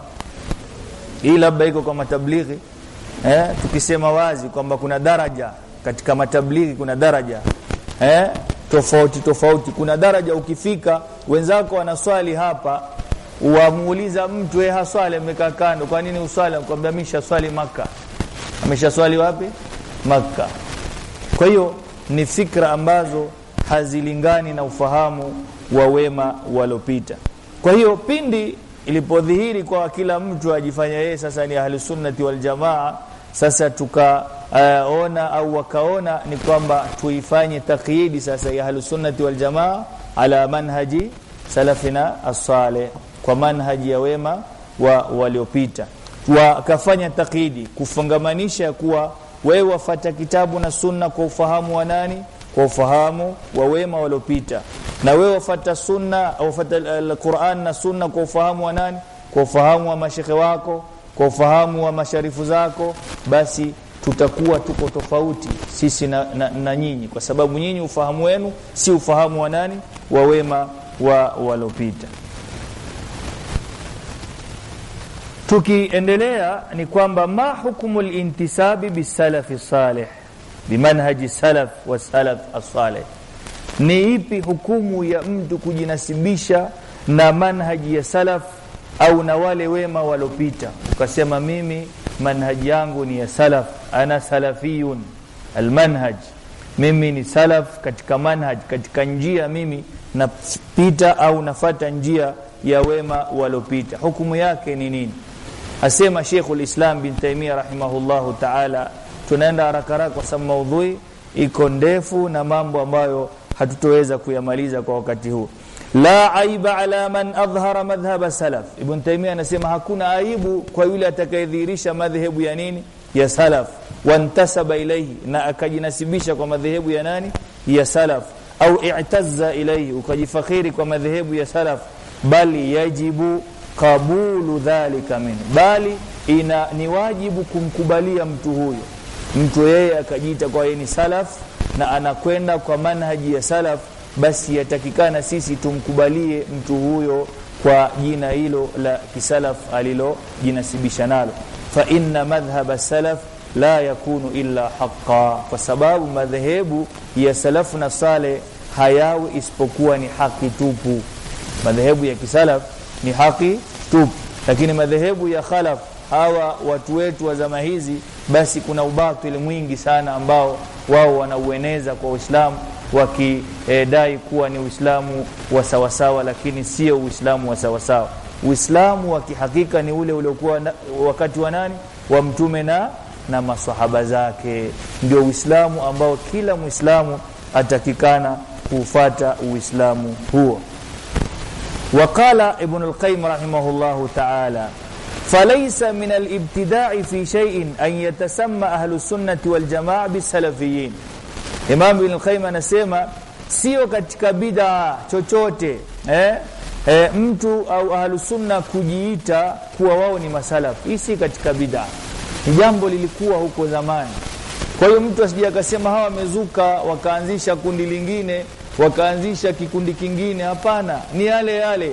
Speaker 1: Hii labda iko kwa matablighi. Eh, tukisema wazi kwamba kuna daraja katika matablighi, kuna daraja eh tofauti tofauti. Kuna daraja ukifika wenzako wanaswali hapa, uamuuliza mtu yeye haswali amekaa kando, kwa nini uswali? Akwambia amesha swali Makkah. Amesha swali wapi? Makkah. Kwa hiyo ni fikra ambazo hazilingani na ufahamu wa wema walopita. Kwa hiyo pindi ilipodhihiri kwa kila mtu ajifanya yeye sasa ni ahli sunnati wal jamaa, sasa tukaona uh, au wakaona ni kwamba tuifanye takyidi sasa ya ahli sunnati wal jamaa ala manhaji salafina as-salih, kwa manhaji ya wema wa waliopita. Wakafanya takyidi kufungamanisha kuwa wewe wafuata kitabu na sunna kwa ufahamu wa nani? kwa ufahamu wa wema waliopita. Na wewe wafuata sunna au wafuata al-Qur'an na sunna kwa ufahamu wa nani? Kwa ufahamu wa mashekhe wako, kwa ufahamu wa masharifu zako, basi tutakuwa tuko tofauti sisi na, na, na nyinyi, kwa sababu nyinyi ufahamu wenu si ufahamu wa nani? Wa wema wa waliopita. Tukiendelea ni kwamba ma hukumul intisabi bisalafi salih, bimanhaji salaf wa salaf as-salih. Ni ipi hukumu ya mtu kujinasibisha na manhaji ya salaf au na wale wema walopita? Ukasema mimi manhaji yangu ni ya salaf, ana salafiyun almanhaj, mimi ni salaf katika manhaj, katika njia mimi napita au nafata njia ya wema walopita. Hukumu yake ni nini? Asema Sheikhul Islam bin Taymiyyah rahimahullahu ta'ala. Tunaenda haraka haraka kwa sababu maudhui iko ndefu na mambo ambayo hatutoweza kuyamaliza kwa wakati huu. La aiba ala man adhhara madhhab salaf. Ibn Taymiyyah anasema hakuna aibu kwa yule atakayedhihirisha madhehebu ya nini? Ya salaf, wantasaba ilayhi, na akajinasibisha kwa madhehebu ya nani? Ya salaf, au i'tazza ilayhi, ukajifakhiri kwa madhehebu ya salaf, bali yajibu qabulu dhalika min, bali ina ni wajibu kumkubalia mtu huyo. Mtu yeye akajiita kwa yeye ni salaf na anakwenda kwa manhaji ya salaf, basi yatakikana sisi tumkubalie mtu huyo kwa jina hilo la kisalaf alilo jinasibisha nalo. Fa inna madhhab salaf la yakunu illa haqqan, kwa sababu madhehebu ya salafu na saleh hayawi isipokuwa ni haki tupu. Madhehebu ya kisalaf ni haki tupu, lakini madhehebu ya khalaf, hawa watu wetu wa zama hizi, basi kuna ubatili mwingi sana ambao wao wanaueneza kwa Uislamu, wakidai kuwa ni Uislamu wa sawa sawa, lakini sio Uislamu wa sawa sawa. Uislamu wa kihakika ni ule uliokuwa wakati wa nani? Wa mtume na na maswahaba zake. Ndio Uislamu ambao kila Muislamu atakikana kufuata Uislamu huo. Waqala Ibn al-Qayyim rahimahullahu ta'ala, falaysa min al-ibtida'i fi shay'in an yatasamma ahlus sunnati wal jamaa bis-salafiyyin. Imam Ibn al-Qayyim anasema sio katika bid'a chochote eh, eh mtu au ahlus sunna kujiita kuwa wao ni masalaf. Hii si katika bid'a, ni jambo lilikuwa huko zamani. Kwa hiyo mtu asije akasema hawa wamezuka wakaanzisha kundi lingine, wakaanzisha kikundi kingine. Hapana, ni yale yale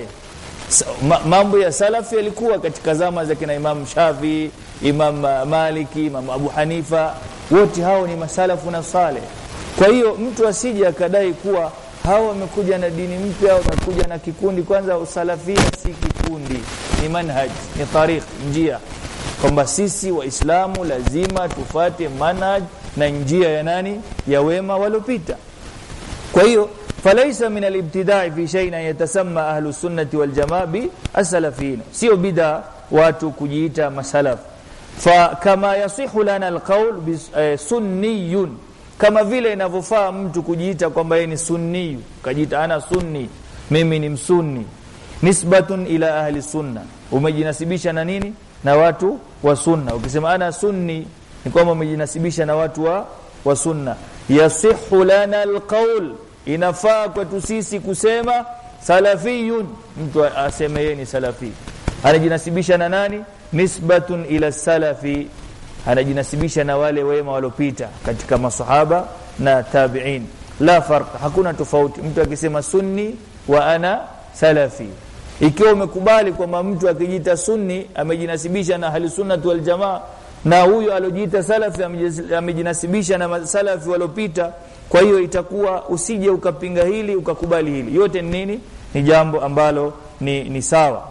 Speaker 1: mambo ya salafi yalikuwa katika zama za kina Imam Shafi, Imam Maliki, Imam Abu Hanifa, wote hao ni masalafu na saleh. Kwa hiyo mtu asije akadai kuwa hao wamekuja na dini mpya au wamekuja na kikundi. Kwanza usalafia si kikundi, ni manhaj, ni tariq, njia, kwamba sisi Waislamu lazima tufate manhaj na njia ya nani? Ya wema walopita. Kwa hiyo falaysa min al-ibtida'i fi shay'in yatasamma ahlus sunnati wal jamaa bi as-salafiyyin, sio bid'a watu kujiita masalaf. Fa kama yasihu lana al-qawl bi sunniyun, kama vile inavyofaa mtu kujiita kwamba yeye ni sunni, kajiita ana sunni, mimi ni msunni, nisbatun ila ahli sunna, umejinasibisha na nini? Na watu wa sunna. Ukisema ana sunni ni kwamba umejinasibisha na watu wa wa sunna. Yasihu lana alqaul, inafaa kwetu sisi kusema salafiyun, mtu aseme yeye ni salafi, anajinasibisha na nani? Nisbatun ila salafi, anajinasibisha na wale wema walopita katika masahaba na tabi'in. La farq, hakuna tofauti mtu akisema sunni wa ana salafi. Ikiwa umekubali kwamba mtu akijiita sunni amejinasibisha na ahli sunnah wal jamaa, na huyo alojiita salafi amejinasibisha na salafi walopita, kwa hiyo itakuwa usije ukapinga hili ukakubali hili. Yote ni nini? Ni jambo ambalo ni, ni sawa.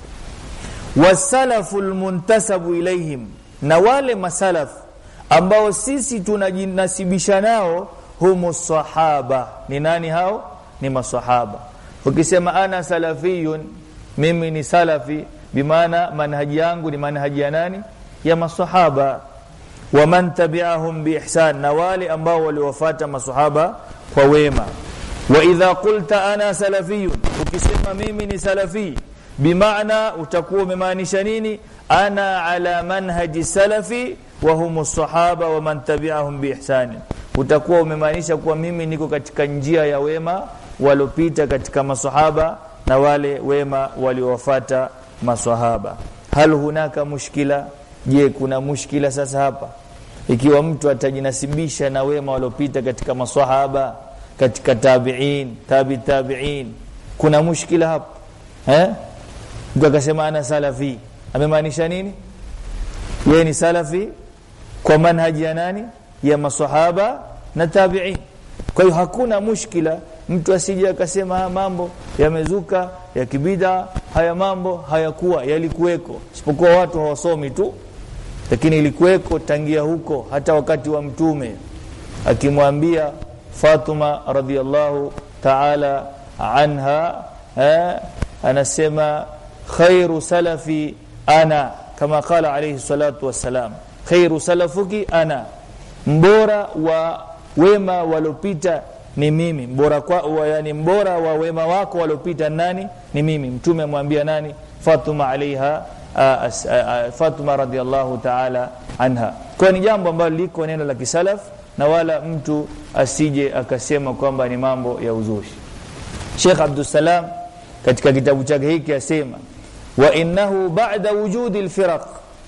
Speaker 1: Wasalaful muntasabu ilaihim, na wale masalaf ambao sisi tunajinasibisha nao, humu sahaba. Ni nani hao? Ni masahaba. Ukisema ana salafiyun, mimi ni salafi, bimaana manhaji yangu ni manhaji ya nani? Ya masahaba. Wa man tabi'ahum bi ihsan, na wale ambao waliwafuata masahaba kwa wema. Wa idha qulta ana salafiyun, ukisema mimi ni salafi, bimaana utakuwa umemaanisha nini? Ana ala manhaji salafi wa humu sahaba wa man tabi'ahum bi ihsan, utakuwa umemaanisha kuwa mimi niko katika njia ya wema waliopita katika maswahaba na wale wema waliowafuata maswahaba. Hal hunaka mushkila? Je, kuna mushkila sasa hapa ikiwa mtu atajinasibisha na wema waliopita katika maswahaba, katika tabi'in, tabi tabi'in? Kuna mushkila hapa? Eh? Mtu akasema ana salafi, amemaanisha nini? Yeye ni salafi kwa manhaji ya nani? Ya maswahaba na tabi'in. Kwa hiyo hakuna mushkila mtu asije akasema mambo yamezuka ya kibida, haya mambo hayakuwa, yalikuweko, isipokuwa watu hawasomi tu, lakini ilikuweko tangia huko. Hata wakati wa mtume akimwambia Fatima radhiyallahu ta'ala anha, eh, anasema khairu salafi ana, kama qala alayhi salatu wassalam, khairu salafuki ana, mbora wa wema walopita ni mimi. Mbora kwa wa, yani mbora wa wema wako walopita nani? Ni mimi. Mtume amwambia nani? Fatima alaiha Fatima radhiyallahu ta'ala anha. Kwa ni jambo ambalo liko neno la kisalaf, na wala mtu asije akasema kwamba ni mambo ya uzushi. Sheikh Abdul Salam katika kitabu chake hiki asema, wa innahu ba'da wujudi al-firaq,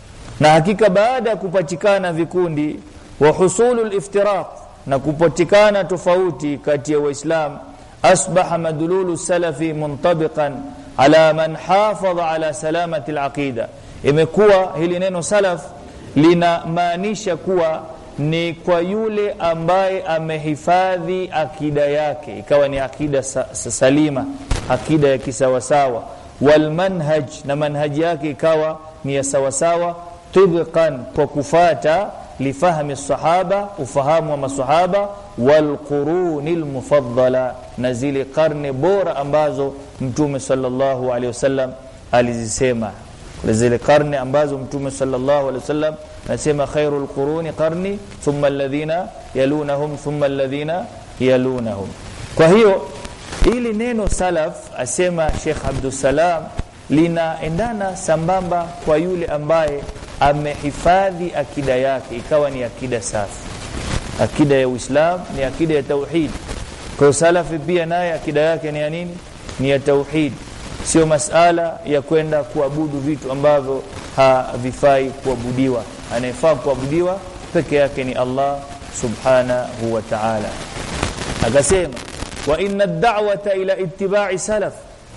Speaker 1: na hakika baada kupatikana vikundi, wa husulu al-iftiraq, na kupatikana tofauti kati ya Waislamu, asbaha madlulu salafi muntabiqan ala man hafadha ala salamati al-aqida. Imekuwa hili neno salaf lina maanisha kuwa ni kwa yule ambaye amehifadhi akida yake, ikawa ni akida sa, sa, salima, akida ya kisawasawa, wal manhaj, na manhaji yake ikawa ni ya sawasawa, tibqan, kwa kufata lifahmi sahaba, ufahamu wa masahaba, wal qurunil mufaddala, na zile karne bora ambazo Mtume sallallahu alaihi wasallam alizisema. Zile karne ambazo Mtume sallallahu alaihi wasallam anasema khairul quruni qarni thumma alladhina yalunahum thumma alladhina yalunahum. Kwa hiyo ili neno salaf, asema Sheikh Abdul Salam, linaendana sambamba kwa yule ambaye amehifadhi akida yake, ikawa ni akida safi. Akida ya Uislamu ni akida ya tauhid. Kwa salafi pia naye akida yake ni ya nini? Ni ya tauhid. Sio masala ya kwenda kuabudu vitu ambavyo havifai kuabudiwa. Anayefaa kuabudiwa peke yake ni Allah subhanahu wa ta'ala. Akasema, wa inna ad-da'wata ila ittiba'i salaf,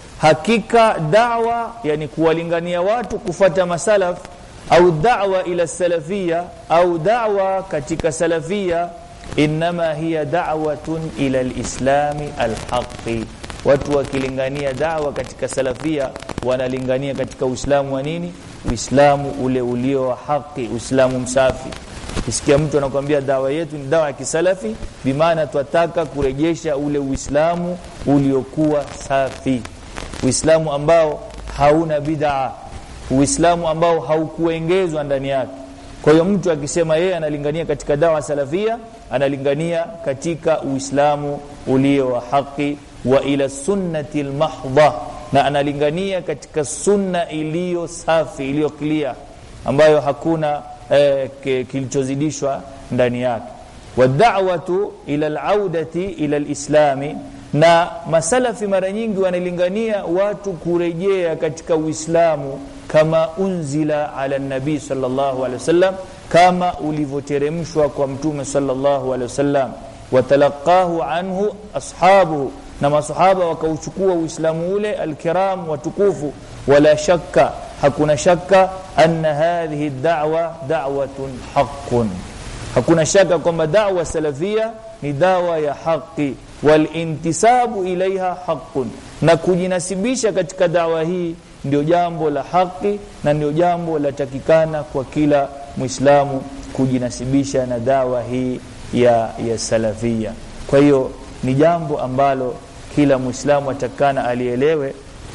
Speaker 1: hakika da'wa, yani kuwalingania watu kufata masalaf, au da'wa ila salafia, au da'wa katika salafia, inma hiya da'watun ila al-islami al-haqqi. Watu wakilingania da'wa katika salafia wanalingania katika Uislamu wa nini? Uislamu ule ulio wa haki, Uislamu msafi. Ukisikia mtu anakuambia da'wa yetu ni da'wa ya kisalafi, bimaana tunataka kurejesha ule Uislamu uliokuwa safi, Uislamu ambao hauna bid'a, Uislamu ambao haukuongezwa ndani yake. Kwa hiyo mtu akisema yeye analingania katika da'wa salafia, analingania katika Uislamu ulio wa haki, wa ila sunnati al-mahdha, na analingania katika sunna iliyo safi, iliyo clear, ambayo hakuna eh, kilichozidishwa ndani yake. Wa da'watu ila al-audati ila al-islami, na masalafi mara nyingi wanalingania watu kurejea katika Uislamu kama unzila ala nabii sallallahu alaihi wasallam, kama ulivyoteremshwa kwa Mtume sallallahu alaihi wasallam, watalaqahu anhu ashabuhu, na masahaba wakauchukua Uislamu ule alkiram watukufu. Wala shakka, hakuna shakka, anna hadhihi ad-da'wa da'watun haqqun, hakuna shaka kwamba da'wa salafia ni dawa ya haki, wal intisabu ilaiha haqqun, na kujinasibisha katika dawa hii ndio jambo la haki, na ndio jambo la takikana kwa kila Muislamu kujinasibisha na dawa hii ya ya salafia. Kwa hiyo ni jambo ambalo kila Muislamu atakana alielewe,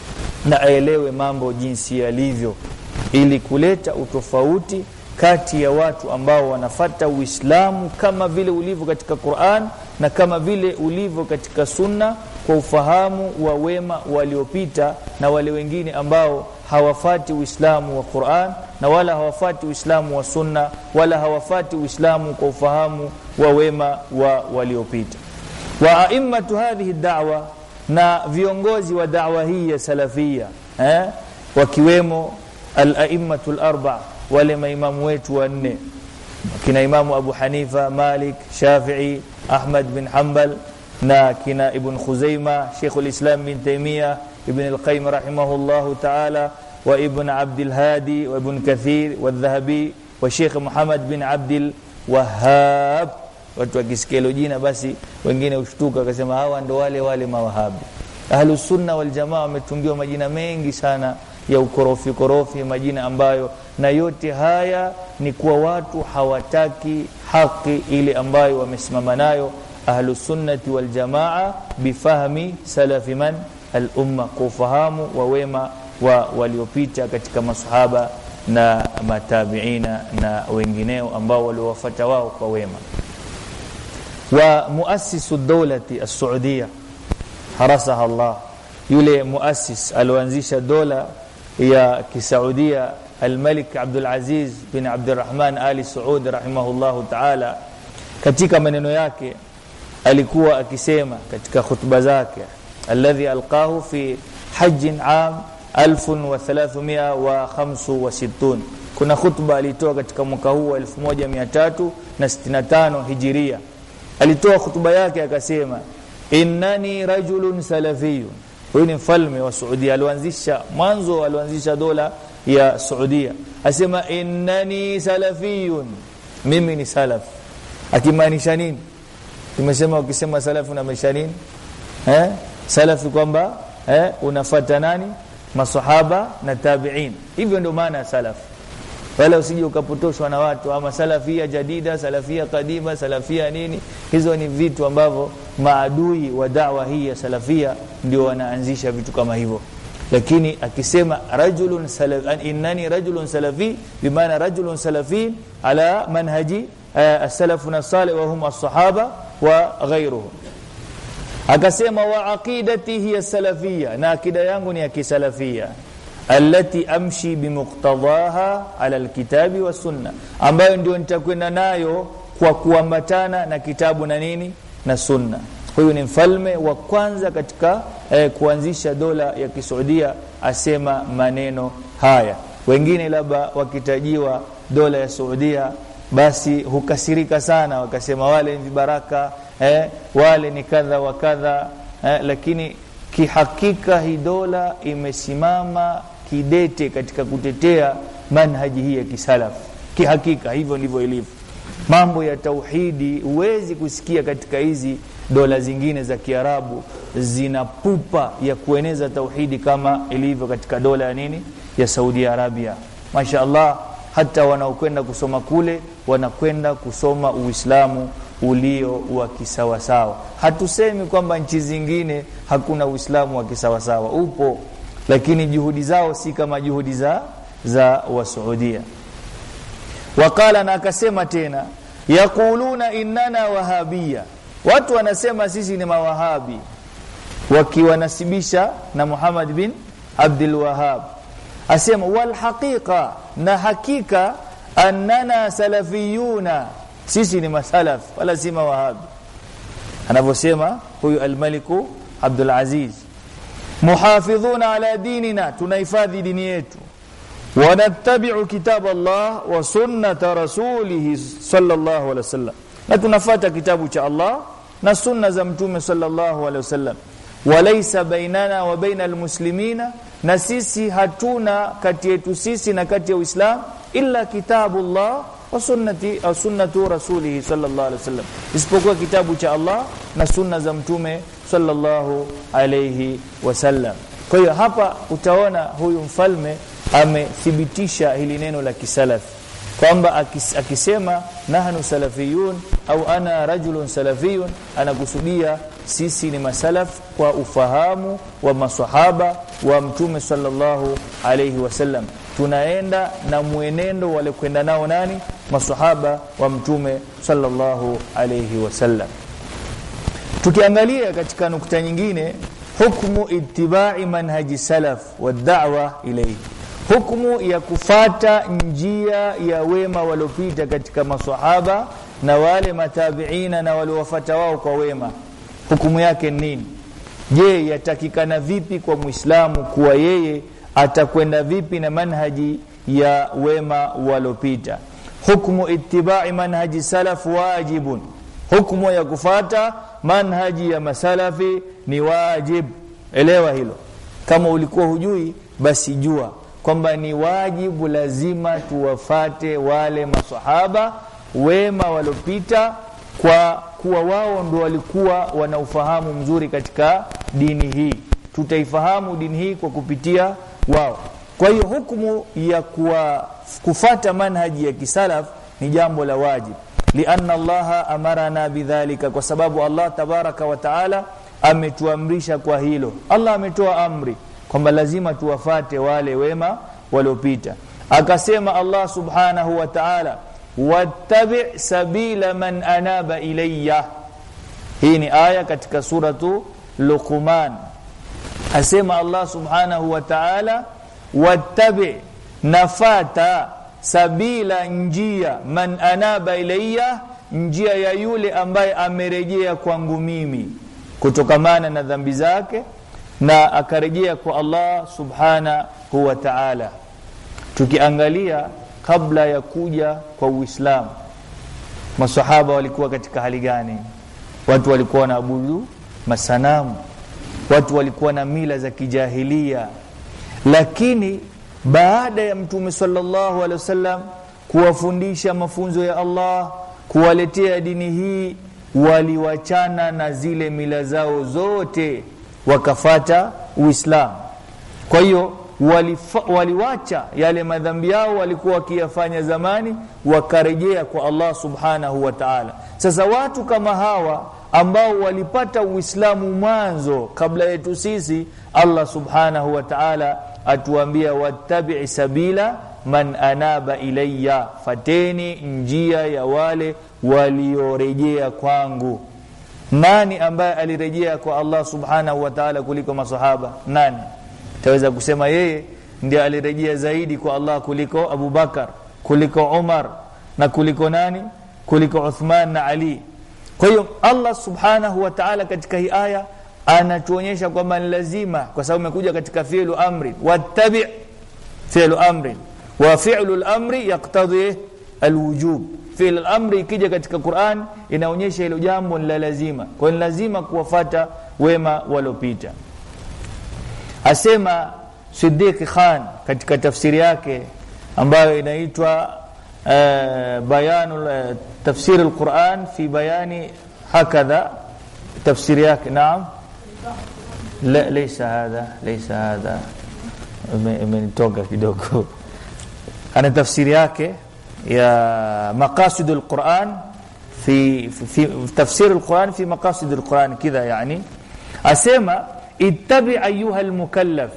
Speaker 1: na aelewe mambo jinsi yalivyo, ili kuleta utofauti kati ya watu ambao wanafata Uislamu kama vile ulivyo katika Qur'an na kama vile ulivyo katika Sunna, kwa ufahamu wa wema waliopita na wale wengine ambao hawafati Uislamu wa Qur'an na wala hawafati Uislamu wa Sunna wala hawafati Uislamu kwa ufahamu wa wema wa waliopita. Wa a'immatu hadhihi ad-da'wa, na viongozi wa da'wa hii ya salafia eh wakiwemo al-a'immatu al-arba'a, wale maimamu wetu wanne, kina Imamu Abu Hanifa, Malik, Shafi'i, Ahmad bin Hanbal, na kina Ibn Khuzaimah, Sheikh al-Islam bin Taymiyyah, Ibn al-Qayyim rahimahullahu ta'ala, wa Ibn Abdul Hadi, wa Ibn Kathir, wa Dhahabi, wa Sheikh Muhammad bin Abdul Wahhab. Watu wakisikia jina basi wengine ushtuka akasema hawa ndo wale wale mawahabi. Ahlus Sunna wal Jamaa wametungiwa majina mengi sana ya ukorofi korofi, majina ambayo na yote haya ni kwa watu hawataki haki ile ambayo wamesimama nayo Ahlus Sunnati wal Jamaa bifahmi salafi man al-umma, kufahamu wa wema wa waliopita katika masahaba na matabiina na wengineo ambao waliwafuata wao kwa wema. Wa muassisu dawlati as-Saudia harasaha Allah, yule muassis alioanzisha dola ya Kisaudia al-Malik Abdul Aziz bin Abdurrahman Ali Saud rahimahullahu ta'ala, katika maneno yake alikuwa akisema katika khutba zake alladhi alqahu fi hajjin am elfu thalathmia khamsa wa sitini, kuna khutba alitoa katika mwaka huu wa elfu moja mia tatu sitini na tano hijiria. Alitoa khutba yake akasema innani rajulun salafiyun. Huyu ni mfalme wa Saudia, alianzisha mwanzo alianzisha dola ya Saudia, asema innani salafiyun, mimi ni salaf. Akimaanisha nini? Tumesema ukisema salafu unamaanisha nini? Eh? Salafi kwamba eh unafuata nani? Masahaba na tabi'in. Hivyo ndio maana salaf. Wala usije ukapotoshwa na watu ama salafia jadida, salafia kadima, salafia nini. Hizo ni vitu ambavyo maadui wa da'wa hii ya salafia ndio wanaanzisha vitu kama hivyo. Lakini akisema rajulun salafi, innani rajulun salafi, bimaana rajulun salafi ala manhaji as-salafuna salih wa hum as-sahaba wa ghayruhum. Akasema wa aqidatihi as-salafiyya, na akida yangu ni ya kisalafia, allati amshi bimuqtadaha ala alkitabi was sunna, ambayo ndio nitakwenda nayo kwa kuambatana na kitabu na nini na sunna. Huyu ni mfalme wa kwanza katika eh, kuanzisha dola ya Kisaudia, asema maneno haya. Wengine labda wakitajiwa dola ya Saudia basi hukasirika sana, wakasema wale ni baraka eh, wale ni kadha wa kadha eh, lakini kihakika hii dola imesimama kidete katika kutetea manhaji hii ya kisalaf. Kihakika hivyo ndivyo ilivyo. Mambo ya tauhidi huwezi kusikia katika hizi dola zingine za Kiarabu zina pupa ya kueneza tauhidi kama ilivyo katika dola ya nini ya Saudi Arabia. Mashaallah, hata wanaokwenda kusoma kule wanakwenda kusoma Uislamu ulio wa kisawasawa. Hatusemi kwamba nchi zingine hakuna Uislamu wa kisawasawa, upo, lakini juhudi zao si kama juhudi za za wa Saudia. Wakala, na akasema tena, yaquluna innana wahabiyya, watu wanasema sisi ni mawahabi, wakiwanasibisha na Muhammad bin Abdul Wahhab. Asema wal haqiqa, na hakika annana salafiyuna, sisi ni masalaf wala si mawahabi. Anavyosema huyu al-Maliku Abdul Aziz, muhafidhuna ala dinina, tunahifadhi dini yetu, wa nattabi'u kitab Allah wa sunnata rasulih sallallahu alaihi wasallam, na tunafuata kitabu cha Allah na sunna za mtume sallallahu alaihi wasallam. Walaysa bainana wa bainal muslimina, na sisi hatuna kati yetu sisi na kati ya Uislamu illa kitabullah wa sunnati au sunnatu rasulih sallallahu alaihi wasallam, isipokuwa kitabu cha Allah na sunna za mtume sallallahu alaihi wasallam. Kwa hiyo hapa utaona huyu mfalme amethibitisha hili neno la kisalafi, kwamba akis, akisema nahnu salafiyun au ana rajulun salafiyun, anakusudia sisi ni masalaf kwa ufahamu wa maswahaba wa mtume sallallahu alayhi wasallam. Tunaenda na muenendo wale kwenda nao nani? Maswahaba wa mtume sallallahu alayhi wasallam. Tukiangalia katika nukta nyingine, hukmu ittiba'i manhaji salaf wa da'wa ilayhi, hukumu ya kufata njia ya wema walopita katika maswahaba na wale matabiina na waliowafuata wao kwa wema, hukumu yake nini? Je, yatakikana vipi kwa Muislamu kuwa yeye atakwenda vipi na manhaji ya wema walopita? Hukumu ittiba'i manhaji salaf wajibun, hukumu ya kufata manhaji ya masalafi ni wajib. Elewa hilo. Kama ulikuwa hujui, basi jua kwamba ni wajibu, lazima tuwafate wale maswahaba wema walopita, kwa kuwa wao ndio walikuwa wana ufahamu mzuri katika dini hii. Tutaifahamu dini hii kwa kupitia wao. Kwa hiyo hukumu ya kuwa kufata manhaji ya kisalaf ni jambo la wajib, lianna Allah amarana bidhalika, kwa sababu Allah tabaraka wa taala ametuamrisha kwa hilo. Allah ametoa amri kwamba lazima tuwafate wale wema waliopita. Akasema Allah subhanahu wa ta'ala, wattabi' sabila man anaba ilayya. Hii ni aya katika suratu Luqman. Asema Allah subhanahu wa ta'ala, wattabi', nafata, sabila, njia, man anaba ilayya, njia ya yule ambaye amerejea kwangu mimi kutokamana na dhambi zake na akarejea kwa Allah subhanahu wa ta'ala. Tukiangalia kabla ya kuja kwa Uislamu, maswahaba walikuwa katika hali gani? Watu walikuwa wanaabudu masanamu, watu walikuwa na mila za kijahilia. Lakini baada ya Mtume sallallahu alaihi wasallam kuwafundisha mafunzo ya Allah, kuwaletea dini hii, waliwachana na zile mila zao zote wakafata Uislamu. Kwa hiyo waliwacha yale madhambi yao walikuwa wakiyafanya zamani, wakarejea kwa Allah subhanahu wa ta'ala. Sasa watu kama hawa ambao walipata Uislamu mwanzo kabla yetu sisi, Allah subhanahu wa ta'ala atuambia, wattabi' sabila man anaba ilayya, fateni njia ya wale waliorejea kwangu. Nani ambaye alirejea kwa Allah subhanahu wa ta'ala kuliko masahaba? Nani? Taweza kusema yeye ndiye alirejea zaidi kwa Allah kuliko Abu Bakar, kuliko Umar, na kuliko nani? Kuliko Uthman na Ali. Kwa hiyo Allah subhanahu wa ta'ala katika hii aya anatuonyesha kwamba ni lazima, kwa sababu imekuja katika fi'lu amri, wattabi' fi'lu amri, wa fi'lu al-amri yaqtadi al-wujub. Fi'l al-amri ikija katika Qur'an inaonyesha hilo jambo ni la lazima. Kwa hiyo lazima kuwafuata wema walopita. Asema Siddiq Khan katika tafsiri yake ambayo inaitwa uh, bayanul uh, tafsir al-Qur'an fi bayani hakadha, tafsiri yake. Naam, la laysa hadha laysa hadha, imenitoka kidogo. Ana tafsiri yake ya maqasid al-Quran fi fi tafsir al-Quran fi maqasid al-Quran kidha, yani asema ittabi ayuha al-mukallaf,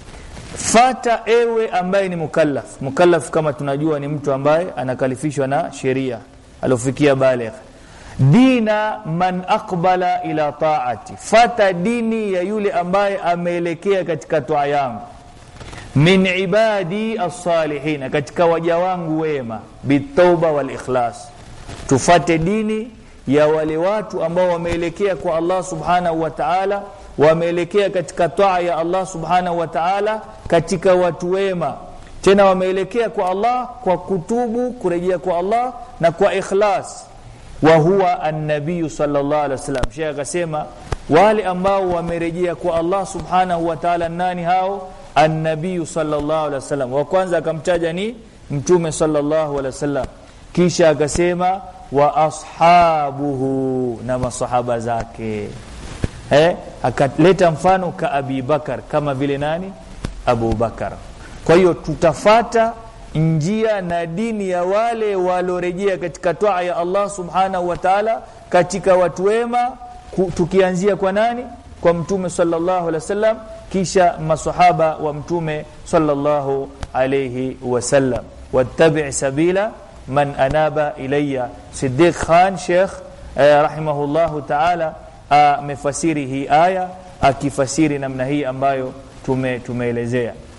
Speaker 1: fata ewe ambaye ni mukallaf. Mukallaf kama tunajua ni mtu ambaye anakalifishwa na sheria, alofikia baligh. Dina man aqbala ila ta'ati, fata dini ya yule ambaye ameelekea katika toa yangu. Min ibadi as-salihin, katika waja wangu wema, bitauba wal ikhlas. Tufate dini ya wale watu ambao wameelekea kwa Allah subhanahu wa ta'ala, wameelekea katika toa ya Allah subhanahu wa ta'ala, katika watu wema. Tena wameelekea kwa Allah kwa kutubu, kurejea kwa Allah na kwa ikhlas. Wa huwa an-nabiy sallallahu alaihi wasallam. Sheikh akasema wale ambao wamerejea kwa Allah subhanahu wa ta'ala nani hao? An-nabiy sallallahu alaihi wasallam. Wa kwanza akamtaja ni Mtume sallallahu alaihi wasallam, kisha akasema wa ashabuhu, na masahaba zake. Eh, akaleta mfano ka Abi Bakar, kama vile nani? Abu Bakar. Kwa hiyo tutafata njia na dini ya wale walorejea katika toa ya Allah subhanahu wa ta'ala katika watu wema, tukianzia kwa nani? Kwa Mtume sallallahu alaihi wasallam, kisha masahaba wa Mtume sallallahu alayhi wasallam. Wattabi' sabila man anaba ilayya. Siddiq Khan Sheikh eh, rahimahullahu ta'ala amefasiri hii aya akifasiri namna hii ambayo tume tumeelezea.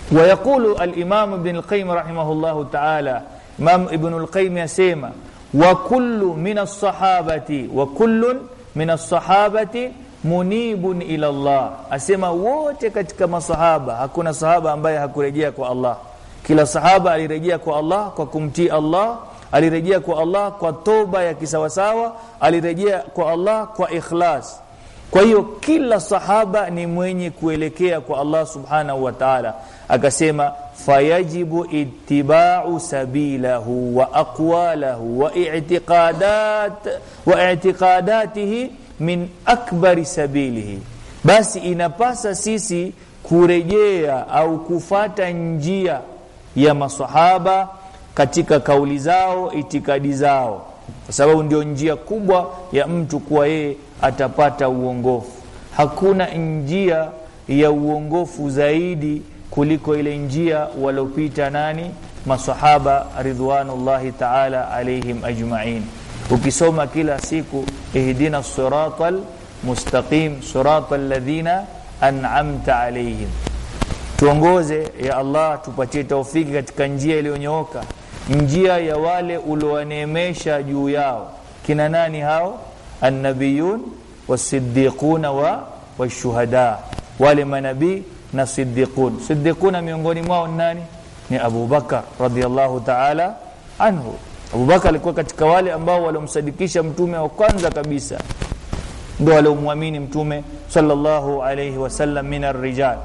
Speaker 1: ويقول الإمام ابن القيم رحمه الله تعالى إمام ابن القيم يسمى وكل من الصحابة وكل من الصحابة munibun ila Allah, asema wote katika masahaba hakuna sahaba ambaye hakurejea kwa Allah. Kila sahaba alirejea kwa Allah kwa kumtii Allah, alirejea kwa Allah kwa toba ya kisawasawa, alirejea kwa Allah kwa ikhlas. Kwa hiyo kila sahaba ni mwenye kuelekea kwa Allah subhanahu wa ta'ala. Akasema fayajibu ittiba'u sabilahu wa aqwalahu wa i'tiqadat wa i'tiqadatihi min akbari sabilihi, basi inapasa sisi kurejea au kufata njia ya masahaba katika kauli zao, itikadi zao, kwa sababu ndio njia kubwa ya mtu kuwa yeye atapata uongofu. Hakuna njia ya uongofu zaidi kuliko ile njia walopita nani? Masahaba ridwanullahi ta'ala alaihim ajma'in. Ukisoma kila siku ihdina siratal mustaqim siratal ladhina an'amta alaihim, tuongoze ya Allah, tupatie taufiki katika njia iliyonyooka, njia ya wale uliowaneemesha juu yao. Kina nani hao? An-nabiyun was-siddiquna wa wash-shuhada, wale manabii na siddiqun. Siddiquna miongoni mwao nani? Ni Abu Bakar radhiyallahu ta'ala anhu. Abu Bakar alikuwa katika wale ambao walomsadikisha mtume wa kwanza kabisa, ndio waliomwamini mtume sallallahu alayhi wasallam min ar-rijal.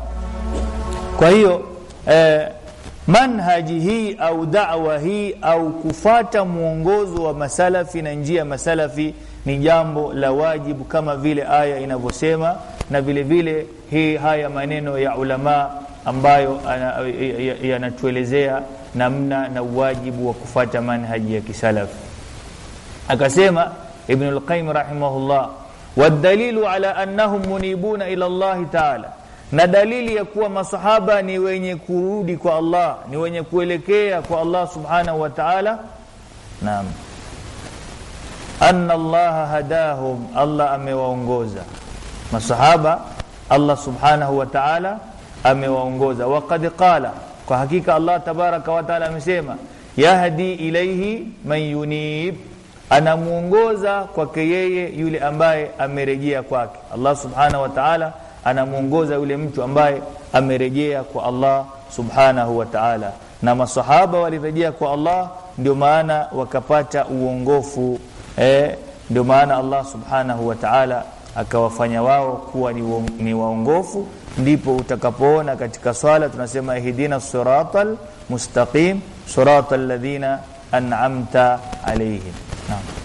Speaker 1: Kwa hiyo eh, manhaji hii au da'wa hii au kufata muongozo wa masalafi na njia masalafi ni jambo la wajibu, kama vile aya inavyosema, na vile vile hii haya maneno ya ulama ambayo yanatuelezea namna na wajibu wa kufata manhaji ya kisalafi. Akasema Ibn al-Qayyim rahimahullah, wadalilu ala annahum munibuna ila Allah ta'ala, na dalili ya kuwa masahaba ni wenye kurudi kwa Allah, ni wenye kuelekea kwa Allah subhanahu wa ta'ala. Naam, anna Allah hadahum, Allah amewaongoza masahaba, Allah subhanahu wa ta'ala amewaongoza. Waqad qala, kwa hakika Allah tabaraka wa taala amesema, yahdi ilayhi man yunib, anamuongoza kwake yeye yule ambaye amerejea kwake. Allah subhanahu wa ta'ala anamuongoza yule mtu ambaye amerejea kwa Allah subhanahu wa ta'ala, na masahaba walirejea kwa Allah, ndio maana wakapata uongofu. Eh, ndio maana Allah subhanahu wa ta'ala akawafanya wao kuwa ni, ni waongofu. Ndipo utakapoona katika swala tunasema ihdina siratal mustaqim siratal ladhina an'amta alayhim. Naam.